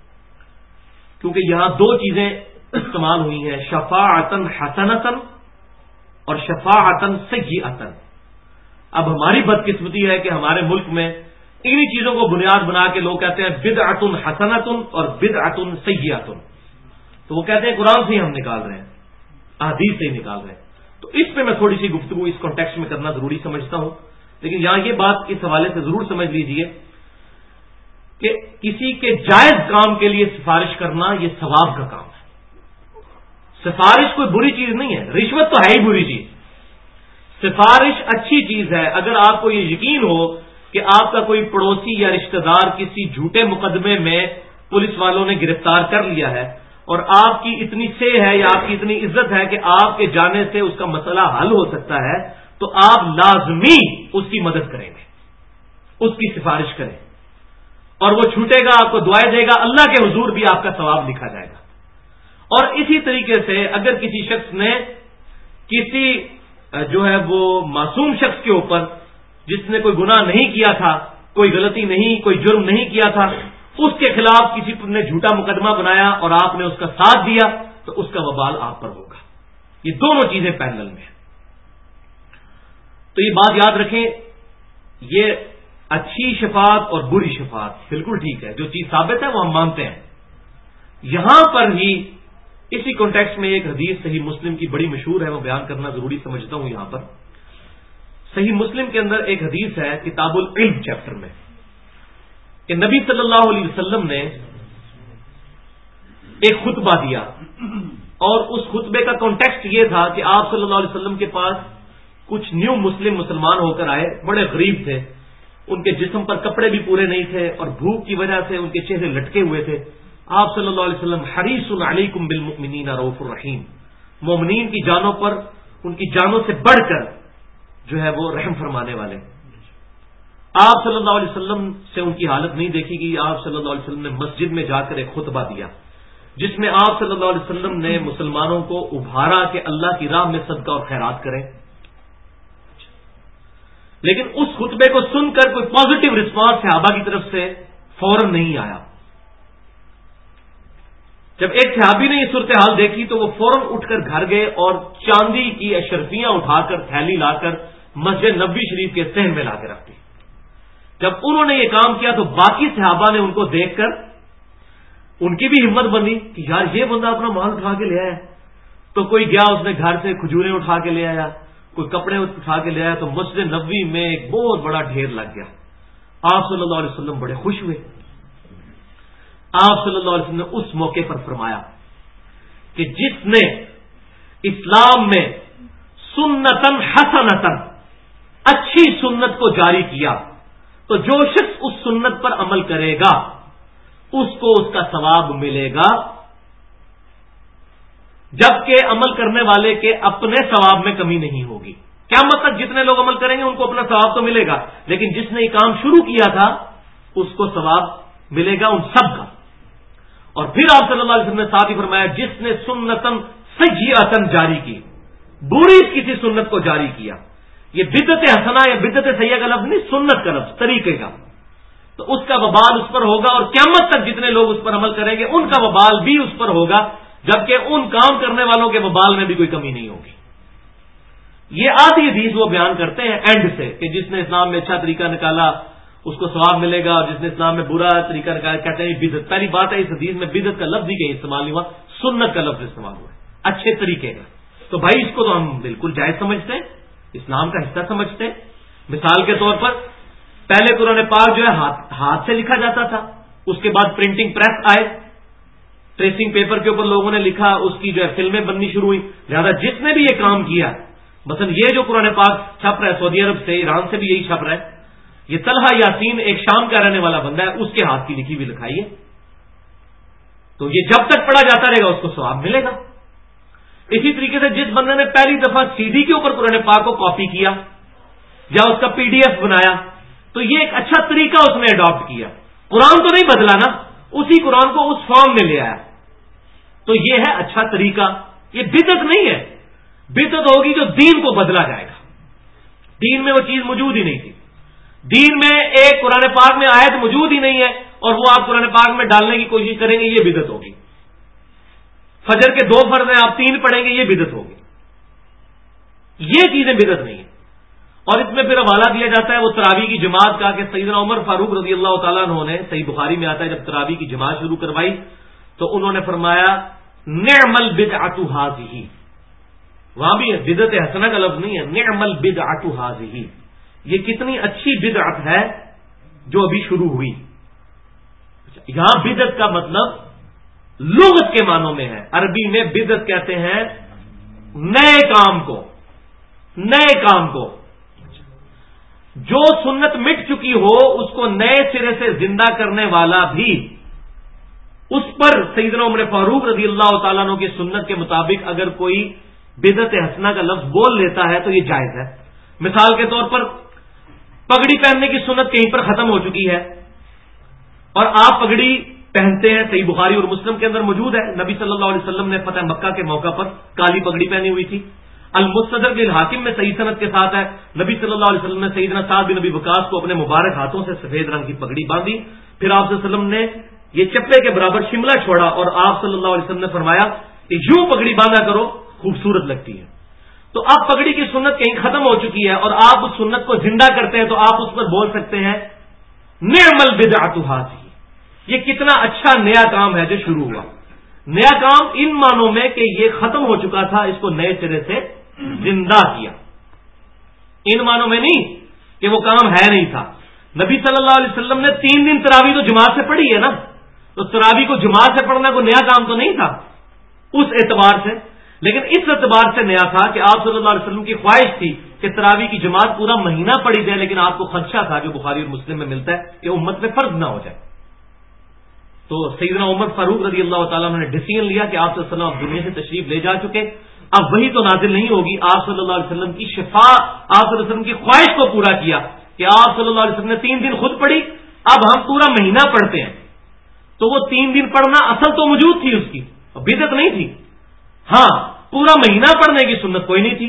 کیونکہ یہاں دو چیزیں استعمال ہوئی ہیں، شفاعتن حسنتن اور شفاعتن سیئتن. اب ہماری بدقسمتی ہے کہ ہمارے ملک میں انہی چیزوں کو بنیاد بنا کے لوگ کہتے ہیں بدعتن حسنتن اور بدعتن سیئتن. تو وہ کہتے ہیں قرآن سے ہی ہم نکال رہے ہیں، احادیث سے ہی نکال رہے ہیں. تو اس پہ میں تھوڑی سی گفتگو اس کانٹیکسٹ میں کرنا ضروری سمجھتا ہوں. لیکن یہاں یہ بات اس حوالے سے ضرور سمجھ لیجئے کہ کسی کے جائز کام کے لیے سفارش کرنا یہ ثواب کا کام ہے. سفارش کوئی بری چیز نہیں ہے، رشوت تو ہے ہی بری چیز. سفارش اچھی چیز ہے. اگر آپ کو یہ یقین ہو کہ آپ کا کوئی پڑوسی یا رشتہ دار کسی جھوٹے مقدمے میں پولیس والوں نے گرفتار کر لیا ہے اور آپ کی اتنی سے ہے یا آپ کی اتنی عزت ہے کہ آپ کے جانے سے اس کا مسئلہ حل ہو سکتا ہے، تو آپ لازمی اس کی مدد کریں گے، اس کی سفارش کریں، اور وہ چھوٹے گا، آپ کو دعائیں دے گا، اللہ کے حضور بھی آپ کا ثواب لکھا جائے گا. اور اسی طریقے سے اگر کسی شخص نے کسی جو ہے وہ معصوم شخص کے اوپر، جس نے کوئی گناہ نہیں کیا تھا، کوئی غلطی نہیں، کوئی جرم نہیں کیا تھا، اس کے خلاف کسی نے جھوٹا مقدمہ بنایا اور آپ نے اس کا ساتھ دیا، تو اس کا وبال آپ پر ہوگا. یہ دونوں چیزیں پیرلل میں ہیں. تو یہ بات یاد رکھیں، یہ اچھی شفاعت اور بری شفاعت بالکل ٹھیک ہے، جو چیز ثابت ہے وہ ہم مانتے ہیں. یہاں پر ہی اسی کانٹیکسٹ میں ایک حدیث صحیح مسلم کی بڑی مشہور ہے، وہ بیان کرنا ضروری سمجھتا ہوں. یہاں پر صحیح مسلم کے اندر ایک حدیث ہے کتاب العلم چیپٹر میں کہ نبی صلی اللہ علیہ وسلم نے ایک خطبہ دیا، اور اس خطبے کا کانٹیکسٹ یہ تھا کہ آپ صلی اللہ علیہ وسلم کے پاس کچھ نیو مسلمان ہو کر آئے، بڑے غریب تھے، ان کے جسم پر کپڑے بھی پورے نہیں تھے اور بھوک کی وجہ سے ان کے چہرے لٹکے ہوئے تھے. آپ صلی اللہ علیہ وسلم حریص علیکم بالمؤمنین رؤوف الرحیم، مومنین کی جانوں پر، ان کی جانوں سے بڑھ کر جو ہے وہ رحم فرمانے والے. آپ صلی اللہ علیہ وسلم سے ان کی حالت نہیں دیکھی گئی. آپ صلی اللہ علیہ وسلم نے مسجد میں جا کر ایک خطبہ دیا جس میں آپ صلی اللہ علیہ وسلم نے مسلمانوں کو ابھارا کہ اللہ کی راہ میں صدقہ اور خیرات کریں. لیکن اس خطبے کو سن کر کوئی پازیٹو رسپانس صحابہ کی طرف سے فوراً نہیں آیا. جب ایک صحابی نے یہ صورتحال دیکھی تو وہ فوراً اٹھ کر گھر گئے اور چاندی کی اشرفیاں اٹھا کر تھیلی لا کر مسجد نبوی شریف کے صحن میں لا کے رکھ دی۔ جب انہوں نے یہ کام کیا تو باقی صحابہ نے ان کو دیکھ کر ان کی بھی ہمت بنی کہ یار یہ بندہ اپنا مال اٹھا کے لے آیا، تو کوئی گیا اس نے گھر سے کھجوریں اٹھا کے لے آیا، کوئی کپڑے اٹھا کے لے آیا، تو مسجد نبوی میں ایک بہت بڑا ڈھیر لگ گیا۔ آپ صلی اللہ علیہ وسلم بڑے خوش ہوئے۔ آپ صلی اللہ علیہ وسلم نے اس موقع پر فرمایا کہ جس نے اسلام میں سنتن حسنتن اچھی سنت کو جاری کیا تو جو شخص اس سنت پر عمل کرے گا اس کو اس کا ثواب ملے گا، جبکہ عمل کرنے والے کے اپنے ثواب میں کمی نہیں ہوگی۔ قیامت تک جتنے لوگ عمل کریں گے ان کو اپنا ثواب تو ملے گا، لیکن جس نے یہ کام شروع کیا تھا اس کو ثواب ملے گا ان سب کا۔ اور پھر آپ صلی اللہ علیہ وسلم نے ساتھ ہی فرمایا جس نے سنتن سیئۃ جاری کی، بری کسی سنت کو جاری کیا، یہ بدعت حسنہ یا بدعت سیئہ کا لفظ نہیں، سنت کا لفظ، طریقے کا، تو اس کا وبال اس پر ہوگا، اور قیامت تک جتنے لوگ اس پر عمل کریں گے ان کا وبال بھی اس پر ہوگا، جبکہ ان کام کرنے والوں کے وبال میں بھی کوئی کمی نہیں ہوگی۔ یہ آدھی حدیث وہ بیان کرتے ہیں اینڈ سے کہ جس نے اسلام میں اچھا طریقہ نکالا اس کو ثواب ملے گا، اور جس نے اسلام میں برا طریقہ نکالا کہتے ہیں بدعت۔ پہلی بات ہے اس حدیث میں بدعت کا لفظ ہی کہیں استعمال نہیں ہوا، سنت کا لفظ استعمال ہوا ہے، اچھے طریقے کا۔ تو بھائی اس کو تو ہم بالکل جائز سمجھتے ہیں، اسلام کا حصہ سمجھتے ہیں۔ مثال کے طور پر پہلے قرآن پاک جو ہے ہاتھ سے لکھا جاتا تھا، اس کے بعد پرنٹنگ پریس آئے، ٹریسنگ پیپر کے اوپر لوگوں نے لکھا، اس کی جو ہے فلمیں بننی شروع ہوئی، لہذا جس نے بھی یہ کام کیا، مثلا یہ جو قرآن پاک چھپ رہا ہے سعودی عرب سے، ایران سے بھی یہی چھپ رہا ہے، یہ طلحہ یاسین ایک شام کا رہنے والا بندہ ہے، اس کے ہاتھ کی لکھی ہوئی لکھائی ہے، تو یہ جب تک پڑھا جاتا رہے گا اس کو ثواب ملے گا۔ اسی طریقے سے جس بندے نے پہلی دفعہ سی ڈی کے اوپر قرآن پاک کو کاپی کیا یا اس کا پی ڈی ایف بنایا تو یہ ایک اچھا طریقہ اس نے اڈاپٹ کیا، قرآن تو نہیں بدلا نا، اسی قرآن کو اس فارم میں لے آیا، تو یہ ہے اچھا طریقہ، یہ بدعت نہیں ہے۔ بدعت ہوگی جو دین کو بدلا جائے گا، دین میں وہ چیز موجود ہی نہیں تھی، دین میں ایک قرآن پاک میں آیت موجود ہی نہیں ہے اور وہ آپ قرآن پاک میں ڈالنے کی کوشش کریں گے، یہ بدعت ہوگی۔ فجر کے 2 فرض ہیں آپ 3 پڑھیں گے، یہ بدعت ہوگی، یہ چیزیں بدعت نہیں ہیں۔ اور اس میں پھر حوالہ دیا جاتا ہے وہ تراویح کی جماعت کا کہ سیدنا عمر فاروق رضی اللہ تعالیٰ عنہ نے، صحیح بخاری میں آتا ہے، جب تراویح کی جماعت شروع کروائی تو انہوں نے فرمایا نعم البدعۃ ھذہ، وہاں بھی بدعت حسنہ کا لفظ نہیں ہے، نعم البدعۃ ھذہ، یہ کتنی اچھی بدعت ہے جو ابھی شروع ہوئی۔ یہاں بدعت کا مطلب لغت کے معنوں میں ہے، عربی میں بدعت کہتے ہیں نئے کام کو، نئے کام کو، جو سنت مٹ چکی ہو اس کو نئے سرے سے زندہ کرنے والا بھی، اس پر سیدنا عمر فاروق رضی اللہ تعالیٰ عنہ کی سنت کے مطابق اگر کوئی بدعت حسنہ کا لفظ بول لیتا ہے تو یہ جائز ہے۔ مثال کے طور پر پگڑی پہننے کی سنت کہیں پر ختم ہو چکی ہے اور آپ پگڑی پہنتے ہیں، صحیح بخاری اور مسلم کے اندر موجود ہے، نبی صلی اللہ علیہ وسلم نے فتح مکہ کے موقع پر کالی پگڑی پہنی ہوئی تھی، المستدرک للحاکم میں صحیح سند کے ساتھ ہے، نبی صلی اللہ علیہ وسلم نے سیدنا سعد بن ابی وقاص کو اپنے مبارک ہاتھوں سے سفید رنگ کی پگڑی باندھی، پھر آپ صلی اللہ علیہ وسلم نے یہ چپے کے برابر شملہ چھوڑا اور آپ صلی اللہ علیہ وسلم نے فرمایا کہ یوں پگڑی باندھا کرو، خوبصورت لگتی ہے۔ تو اب پگڑی کی سنت کہیں ختم ہو چکی ہے اور آپ اس سنت کو زندہ کرتے ہیں تو آپ اس پر بول سکتے ہیں نعم البدعۃ ھذہ، یہ کتنا اچھا نیا کام ہے جو شروع ہوا۔ نیا کام ان معنوں میں کہ یہ ختم ہو چکا تھا، اس کو نئے سرے سے زندہ کیا، ان معنوں میں نہیں کہ وہ کام ہے نہیں تھا۔ نبی صلی اللہ علیہ وسلم نے 3 دن تراویح تو جماعت سے پڑھی ہے نا، تو تراویح کو جماعت سے پڑھنا کوئی نیا کام تو نہیں تھا اس اعتبار سے، لیکن اس اعتبار سے نیا تھا کہ آپ صلی اللہ علیہ وسلم کی خواہش تھی کہ تراویح کی جماعت پورا مہینہ پڑھی جائے، لیکن آپ کو خدشہ تھا جو بخاری اور مسلم میں ملتا ہے کہ امت میں فرض نہ ہو جائے، تو سیدنا عمر فاروق رضی اللہ تعالیٰ عنہ نے ڈیسیژن لیا کہ آپ صلی اللہ علیہ وسلم دنیا سے تشریف لے جا چکے، اب وہی تو نازل نہیں ہوگی، آپ صلی اللہ علیہ وسلم کی شفا، آپ صلی اللہ علیہ وسلم کی خواہش کو پورا کیا کہ آپ صلی اللہ علیہ وسلم نے 3 دن خود پڑھی، اب ہم پورا مہینہ پڑھتے ہیں، تو وہ 3 دن پڑھنا اصل تو موجود تھی، اس کی بدعت نہیں تھی، ہاں پورا مہینہ پڑھنے کی سنت کوئی نہیں تھی،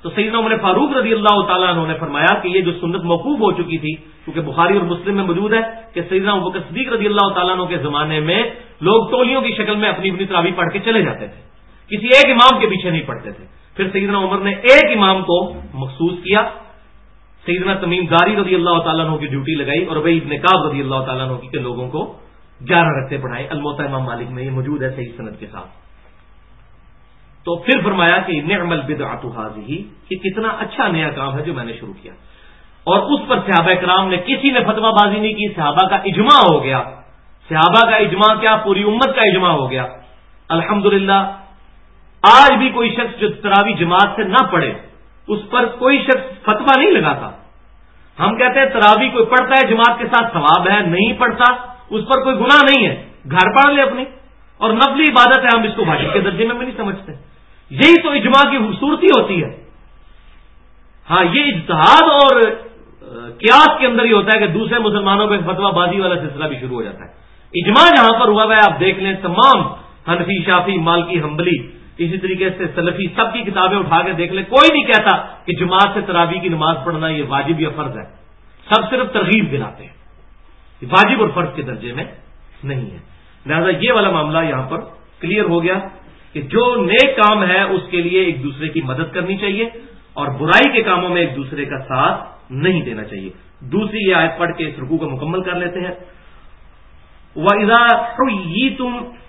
تو سیدنا عمر فاروق رضی اللہ تعالیٰ عنہ نے فرمایا کہ یہ جو سنت موقوف ہو چکی تھی، کیونکہ بخاری اور مسلم میں موجود ہے کہ سیدنا ابوبکر صدیق رضی اللہ تعالیٰ عنہ کے زمانے میں لوگ تولیوں کی شکل میں اپنی اپنی تراویح پڑھ کے چلے جاتے تھے، کسی ایک امام کے پیچھے نہیں پڑھتے تھے. پھر سیدنا عمر نے ایک امام کو مخصوص کیا، سیدنا تمیم داری رضی اللہ تعالیٰ عنہ کی ڈیوٹی لگائی اور ابی ابن کعب رضی اللہ تعالیٰ عنہ کے لوگوں کو 11 رکعتیں پڑھائیں. الموطا امام مالک میں یہ موجود ہے صحیح سند کے ساتھ. تو پھر فرمایا کہ نعم البدعۃ ھذہ، کہ کتنا اچھا نیا کام ہے جو میں نے شروع کیا. اور اس پر صحابہ کرام نے کسی نے فتویٰ بازی نہیں کی، صحابہ کا اجماع ہو گیا. صحابہ کا اجماع کیا، پوری امت کا اجماع ہو گیا. الحمدللہ آج بھی کوئی شخص جو تراویح جماعت سے نہ پڑھے اس پر کوئی شخص فتویٰ نہیں لگاتا. ہم کہتے ہیں تراویح کوئی پڑھتا ہے جماعت کے ساتھ ثواب ہے، نہیں پڑھتا اس پر کوئی گناہ نہیں ہے، گھر پڑھ لے اپنی، اور نفلی عبادت ہے، ہم اس کو واجب کے درجے میں بھی نہیں سمجھتے. یہی تو اجماع کی خوبصورتی ہوتی ہے. ہاں یہ اجتہاد اور قیاس کے اندر ہی ہوتا ہے کہ دوسرے مسلمانوں پہ فتویٰ بازی والا سلسلہ بھی شروع ہو جاتا ہے. اجماع جہاں پر ہوا ہے آپ دیکھ لیں، تمام حنفی، شافعی، مالکی، حنبلی، اسی طریقے سے سلفی، سب کی کتابیں اٹھا کے دیکھ لیں، کوئی نہیں کہتا کہ جماعت سے تراویح کی نماز پڑھنا یہ واجب یا فرض ہے. سب صرف ترغیب دلاتے ہیں، واجب اور فرض کے درجے میں نہیں ہے. لہذا یہ والا معاملہ یہاں پر کلیئر ہو گیا کہ جو نیک کام ہے اس کے لیے ایک دوسرے کی مدد کرنی چاہیے اور برائی کے کاموں میں ایک دوسرے کا ساتھ نہیں دینا چاہیے. دوسری یہ آیت پڑھ کے اس رکوع کو مکمل کر لیتے ہیں. وَإِذَا حُيِّيتُم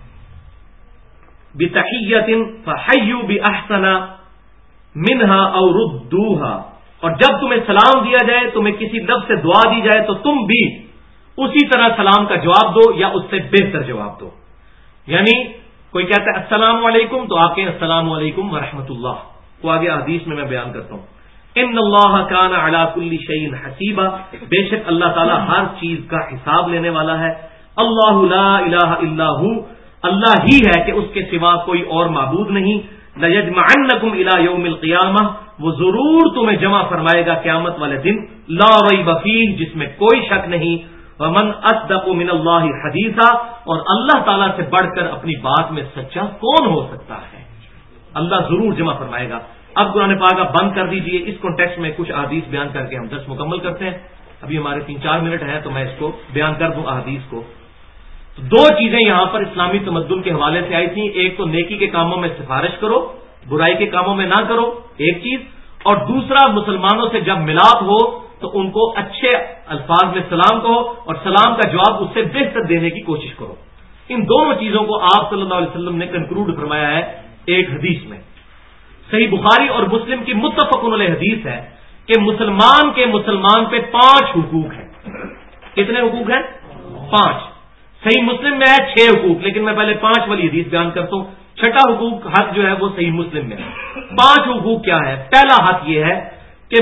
بِتَحِيَّةٍ فَحَيُّوا بِأَحْسَنَ مِنْهَا أَوْ رُدُّوهَا، اور جب تمہیں سلام دیا جائے، تمہیں کسی لفظ سے دعا دی جائے تو تم بھی اسی طرح سلام کا جواب دو یا اس سے بہتر جواب دو. یعنی کوئی کہتا ہے السلام علیکم تو آپ کہیں السلام علیکم ورحمۃ اللہ. وہ آگے حدیث میں بیان کرتا ہوں. ان اللہ کان علی کل شیء حسیبا، بے شک اللہ تعالیٰ ہر چیز کا حساب لینے والا ہے. اللہ لا الہ الا ہو، اللہ ہی ہے کہ اس کے سوا کوئی اور معبود نہیں. لیجمعنکم الی یوم القیامہ، وہ ضرور تمہیں جمع فرمائے گا قیامت والے دن. لا ریب فیہ، جس میں کوئی شک نہیں. ومن اصدق من اللہ حدیثا، اور اللہ تعالیٰ سے بڑھ کر اپنی بات میں سچا کون ہو سکتا ہے. اللہ ضرور جمع فرمائے گا. اب قرآن پاک آپ بند کر دیجئے، اس کانٹیکسٹ میں کچھ احادیث بیان کر کے ہم درس مکمل کرتے ہیں. ابھی ہمارے 3-4 منٹ ہیں تو میں اس کو بیان کر دوں احادیث کو. تو 2 چیزیں یہاں پر اسلامی تمدن کے حوالے سے آئی تھیں. ایک تو نیکی کے کاموں میں سفارش کرو، برائی کے کاموں میں نہ کرو، ایک چیز. اور دوسرا مسلمانوں سے جب ملاپ ہو تو ان کو اچھے الفاظ میں سلام کہو اور سلام کا جواب اس سے بہتر دینے کی کوشش کرو. ان دونوں چیزوں کو آپ صلی اللہ علیہ وسلم نے کنکلوڈ فرمایا ہے ایک حدیث میں. صحیح بخاری اور مسلم کی متفق علیہ حدیث ہے کہ مسلمان کے مسلمان پہ 5 حقوق ہیں. کتنے حقوق ہیں؟ 5. صحیح مسلم میں ہے 6 حقوق، لیکن میں پہلے 5 والی حدیث بیان کرتا ہوں. 6واں حقوق حق جو ہے وہ صحیح مسلم میں ہے. 5 حقوق کیا ہے؟ پہلا حق یہ ہے کہ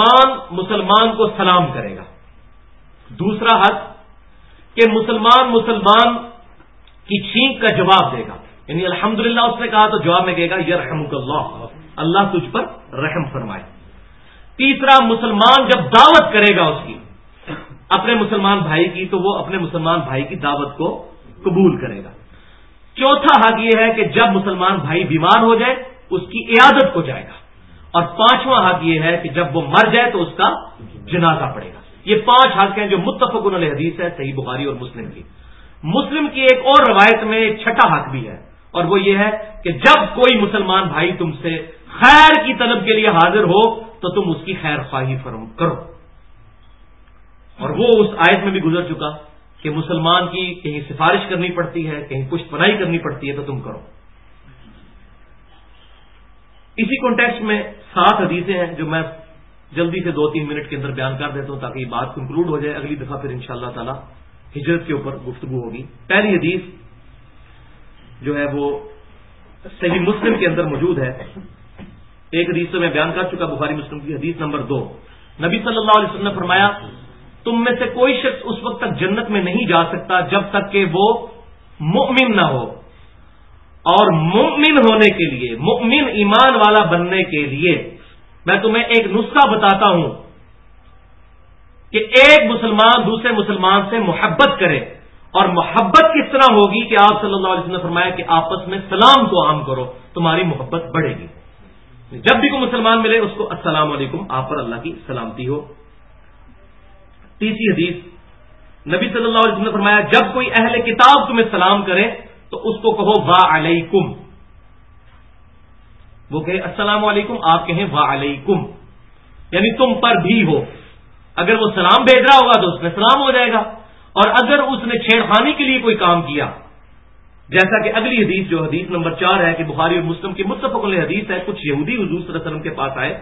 مسلمان کو سلام کرے گا. دوسرا حق کہ مسلمان کی چھینک کا جواب دے گا، یعنی الحمدللہ اس نے کہا تو جواب میں کہے گا یرحمک اللہ، اللہ تجھ پر رحم فرمائے. تیسرا مسلمان جب دعوت کرے گا اس کی اپنے مسلمان بھائی کی تو وہ اپنے مسلمان بھائی کی دعوت کو قبول کرے گا. چوتھا حق یہ ہے کہ جب مسلمان بھائی بیمار ہو جائے اس کی عیادت کو جائے گا. اور 5واں حق یہ ہے کہ جب وہ مر جائے تو اس کا جنازہ پڑے گا. یہ 5 حق ہیں جو متفق علیہ حدیث ہے صحیح بخاری اور مسلم کی. مسلم کی ایک اور روایت میں ایک 6واں حق بھی ہے، اور وہ یہ ہے کہ جب کوئی مسلمان بھائی تم سے خیر کی طلب کے لیے حاضر ہو تو تم اس کی خیر خواہی کرو. اور وہ اس آیت میں بھی گزر چکا کہ مسلمان کی کہیں سفارش کرنی پڑتی ہے، کہیں پشت پناہی کرنی پڑتی ہے تو تم کرو. اسی کانٹیکسٹ میں 7 حدیثیں ہیں جو میں جلدی سے 2-3 منٹ کے اندر بیان کر دیتا ہوں تاکہ یہ بات کنکلوڈ ہو جائے. اگلی دفعہ پھر انشاءاللہ تعالی ہجرت کے اوپر گفتگو ہوگی. پہلی حدیث جو ہے وہ صحیح مسلم کے اندر موجود ہے. ایک حدیث تو میں بیان کر چکا بخاری مسلم کی. حدیث نمبر 2، نبی صلی اللہ علیہ وسلم نے فرمایا تم میں سے کوئی شخص اس وقت تک جنت میں نہیں جا سکتا جب تک کہ وہ مؤمن نہ ہو. اور مؤمن ہونے کے لیے، مؤمن ایمان والا بننے کے لیے میں تمہیں ایک نسخہ بتاتا ہوں کہ ایک مسلمان دوسرے مسلمان سے محبت کرے. اور محبت کس طرح ہوگی کہ آپ صلی اللہ علیہ وسلم نے فرمایا کہ آپس میں سلام کو عام کرو، تمہاری محبت بڑھے گی. جب بھی کوئی مسلمان ملے اس کو السلام علیکم، آپ پر اللہ کی سلامتی ہو۔ تیسری حدیث، نبی صلی اللہ علیہ وسلم نے فرمایا جب کوئی اہل کتاب تمہیں سلام کرے تو اس کو کہو وعلیکم، وہ کہے السلام علیکم، آپ کہیں وعلیکم، یعنی تم پر بھی ہو۔ اگر وہ سلام بھیج رہا ہوگا تو اس میں سلام ہو جائے گا، اور اگر اس نے چھیڑخانی کے لیے کوئی کام کیا، جیسا کہ اگلی حدیث جو حدیث نمبر 4 ہے کہ بخاری اور مسلم کی متفق علیہ حدیث ہے، کچھ یہودی حضور صلی اللہ علیہ وسلم کے پاس آئے،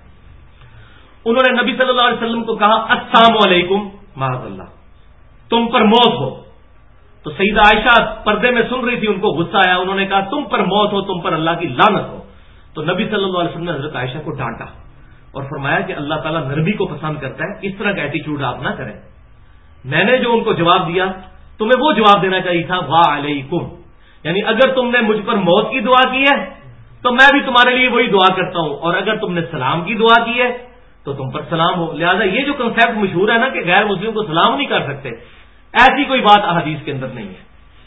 انہوں نے نبی صلی اللہ علیہ وسلم کو کہا السلام علیکم معاذ اللہ، تم پر موت ہو۔ تو سیدہ عائشہ پردے میں سن رہی تھی، ان کو غصہ آیا، انہوں نے کہا تم پر موت ہو، تم پر اللہ کی لعنت ہو۔ تو نبی صلی اللہ علیہ وسلم نے حضرت عائشہ کو ڈانٹا اور فرمایا کہ اللہ تعالیٰ نرمی کو پسند کرتا ہے، اس طرح کا ایٹیچیوڈ آپ نہ کریں۔ میں نے جو ان کو جواب دیا تمہیں وہ جواب دینا چاہیے تھا وعلیکم، یعنی اگر تم نے مجھ پر موت کی دعا کی ہے تو میں بھی تمہارے لیے وہی دعا کرتا ہوں، اور اگر تم نے سلام کی دعا کی ہے تو تم پر سلام ہو۔ لہذا یہ جو کنسیپٹ مشہور ہے نا کہ غیر مسلم کو سلام نہیں کر سکتے، ایسی کوئی بات احادیث کے اندر نہیں ہے۔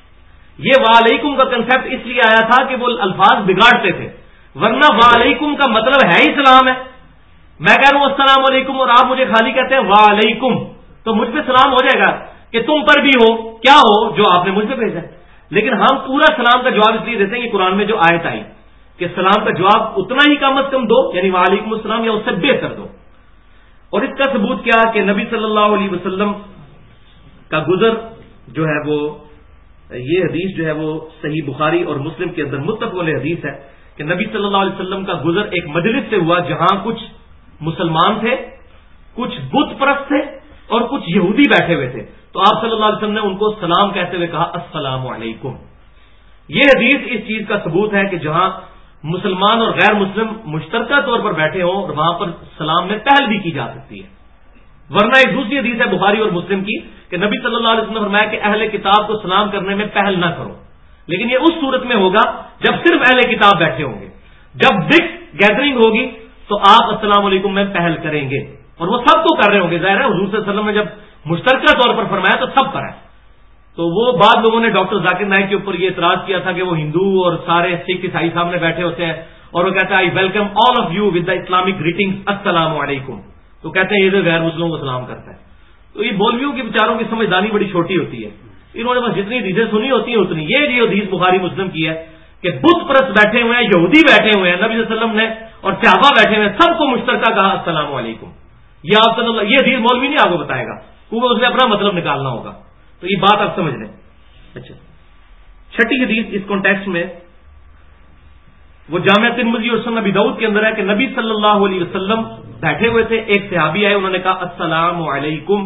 یہ وعلیکم کا کنسیپٹ اس لیے آیا تھا کہ وہ الفاظ بگاڑتے تھے، ورنہ وعلیکم کا مطلب ہے ہی سلام ہے۔ میں کہہ رہا ہوں السلام علیکم اور آپ مجھے خالی کہتے ہیں وعلیکم، تو مجھ پہ سلام ہو جائے گا کہ تم پر بھی ہو، کیا ہو جو آپ نے مجھ پہ بھیجا۔ لیکن ہم پورا سلام کا جواب اس لیے دیتے ہیں کہ قرآن میں جو آیت آئی کہ سلام کا جواب اتنا ہی کم از کم دو، یعنی وعلیکم السلام، یا اس سے بہتر دو۔ اور اس کا ثبوت کیا کہ نبی صلی اللہ علیہ وسلم کا گزر جو ہے وہ، یہ حدیث جو ہے وہ صحیح بخاری اور مسلم کے اندر متفق علیہ حدیث ہے کہ نبی صلی اللہ علیہ وسلم کا گزر ایک مجلس سے ہوا جہاں کچھ مسلمان تھے، کچھ بت پرست تھے اور کچھ یہودی بیٹھے ہوئے تھے۔ تو آپ صلی اللہ علیہ وسلم نے ان کو سلام کہتے ہوئے کہا السلام علیکم۔ یہ حدیث اس چیز کا ثبوت ہے کہ جہاں مسلمان اور غیر مسلم مشترکہ طور پر بیٹھے ہوں اور وہاں پر سلام میں پہل بھی کی جا سکتی ہے۔ ورنہ ایک دوسری حدیث ہے بخاری اور مسلم کی کہ نبی صلی اللہ علیہ وسلم نے فرمایا کہ اہل کتاب کو سلام کرنے میں پہل نہ کرو، لیکن یہ اس صورت میں ہوگا جب صرف اہل کتاب بیٹھے ہوں گے۔ جب بگ گیدرنگ ہوگی تو آپ السلام علیکم میں پہل کریں گے، اور وہ سب کو کر رہے ہوں گے۔ ظاہر ہے حضور صلی اللہ علیہ وسلم نے جب مشترکہ طور پر فرمایا تو سب پر ہے۔ تو وہ بعض لوگوں نے ڈاکٹر ذاکر نائک کے اوپر یہ اعتراض کیا تھا کہ وہ ہندو اور سارے سکھ عیسائی سامنے بیٹھے ہوتے ہیں اور وہ کہتا ہے I welcome all of you with the Islamic greetings السلام علیکم، تو کہتے ہیں یہ تو غیر مسلموں کو سلام کرتا ہے۔ تو یہ مولویوں کے بیچاروں کی سمجھدانی بڑی چھوٹی ہوتی ہے، انہوں نے بس جتنی حدیثیں سنی ہوتی ہیں اتنی۔ یہ حدیث بخاری مسلم کی ہے کہ بت پرست بیٹھے ہوئے ہیں، یہودی بیٹھے ہوئے ہیں، نبی صلی اللہ علیہ وسلم نے اور صحابہ بیٹھے ہوئے ہیں، سب کو مشترکہ کہا السلام علیکم۔ یہ آپ صلی اللہ، یہ حدیث مولوی نہیں آپ کو بتائے گا کیونکہ اس نے اپنا مطلب نکالنا ہوگا، تو یہ بات آپ سمجھ لیں۔ اچھا، چھٹی حدیث اس کانٹیکسٹ میں وہ جامعہ ترمذی اور سنن ابی داؤد کے اندر ہے کہ نبی صلی اللہ علیہ وسلم بیٹھے ہوئے تھے، ایک صحابی آئے، انہوں نے کہا السلام علیکم،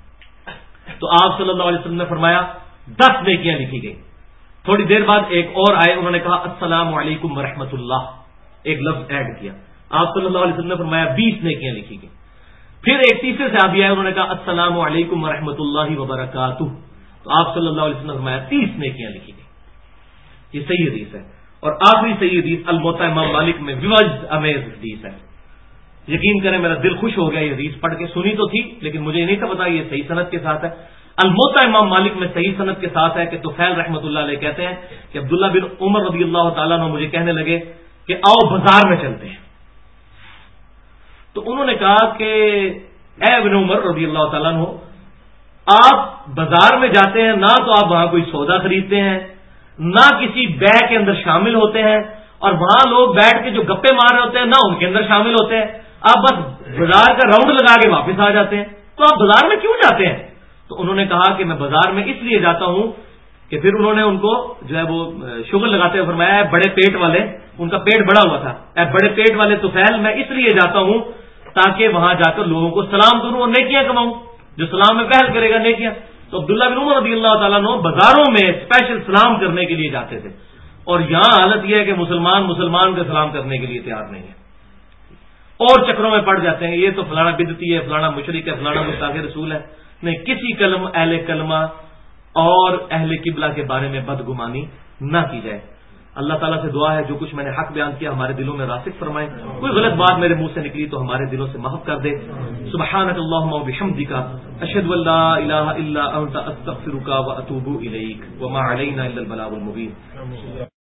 تو آپ صلی اللہ علیہ وسلم نے فرمایا 10 نیکیاں لکھی گئی۔ تھوڑی دیر بعد ایک اور آئے، انہوں نے کہا السلام علیکم ورحمۃ اللہ، ایک لفظ ایڈ کیا، آپ صلی اللہ علیہ وسلم نے فرمایا 20 نیکیاں لکھی گئی۔ پھر ایک تیسرے صحابی آئے، انہوں نے کہا السلام علیکم ورحمۃ اللہ وبرکاتہ، تو آپ صلی اللہ علیہ وسلم نے فرمایا 30 نیکیاں لکھی گئی۔ یہ صحیح حدیث ہے۔ اور آخری صحیح حدیث الموطا امام مالک میں ویوز امیز حدیث ہے۔ یقین کریں میرا دل خوش ہو گیا یہ حدیث پڑھ کے، سنی تو تھی لیکن مجھے نہیں تھا پتا یہ صحیح سند کے ساتھ ہے۔ الموطا امام مالک میں صحیح سند کے ساتھ ہے کہ طفیل رحمۃ اللہ علیہ کہتے ہیں کہ عبداللہ بن عمر رضی اللہ تعالیٰ عنہ مجھے کہنے لگے کہ آؤ بازار میں چلتے ہیں، تو انہوں نے کہا کہ اے ابن عمر رضی اللہ تعالیٰ عنہ، آپ بازار میں جاتے ہیں نہ تو آپ وہاں کوئی سودا خریدتے ہیں، نہ کسی بے کے اندر شامل ہوتے ہیں، اور وہاں لوگ بیٹھ کے جو گپے مار رہے ہوتے ہیں نہ ان کے اندر شامل ہوتے ہیں، آپ بس بازار کا راؤنڈ لگا کے واپس آ جاتے ہیں، تو آپ بازار میں کیوں جاتے ہیں؟ تو انہوں نے کہا کہ میں بازار میں اس لیے جاتا ہوں کہ پھر انہوں نے ان کو جو ہے وہ شغل لگاتے ہوئے فرمایا ہے بڑے پیٹ والے، ان کا پیٹ بڑا ہوا تھا، اے بڑے پیٹ والے طفیل، میں اس لیے جاتا ہوں تاکہ وہاں جا کر لوگوں کو سلام کروں اور نیکیاں کماؤں، جو سلام میں پہل کرے گا نیکیاں۔ تو عبداللہ بن عمر رضی اللہ تعالیٰ عنہ بازاروں میں اسپیشل سلام کرنے کے لیے جاتے تھے، اور یہاں حالت یہ ہے کہ مسلمان کا سلام کرنے کے لیے تیار نہیں ہے، اور چکروں میں پڑ جاتے ہیں، یہ تو فلانا بدعتی ہے، فلانا مشرک ہے، فلانا گستاخ رسول ہے۔ نہیں، کسی اہل کلمہ اور اہل قبلہ کے بارے میں بدگمانی نہ کی جائے۔ اللہ تعالیٰ سے دعا ہے جو کچھ میں نے حق بیان کیا ہمارے دلوں میں راسخ فرمائے، کوئی غلط بات میرے منہ سے نکلی تو ہمارے دلوں سے محف کر دے۔ سبحانک اللہم و بحمدک، اشہد ان لا الہ الا انت، استغفرک و اتوب الیک، وما علینا الا البلاغ المبین۔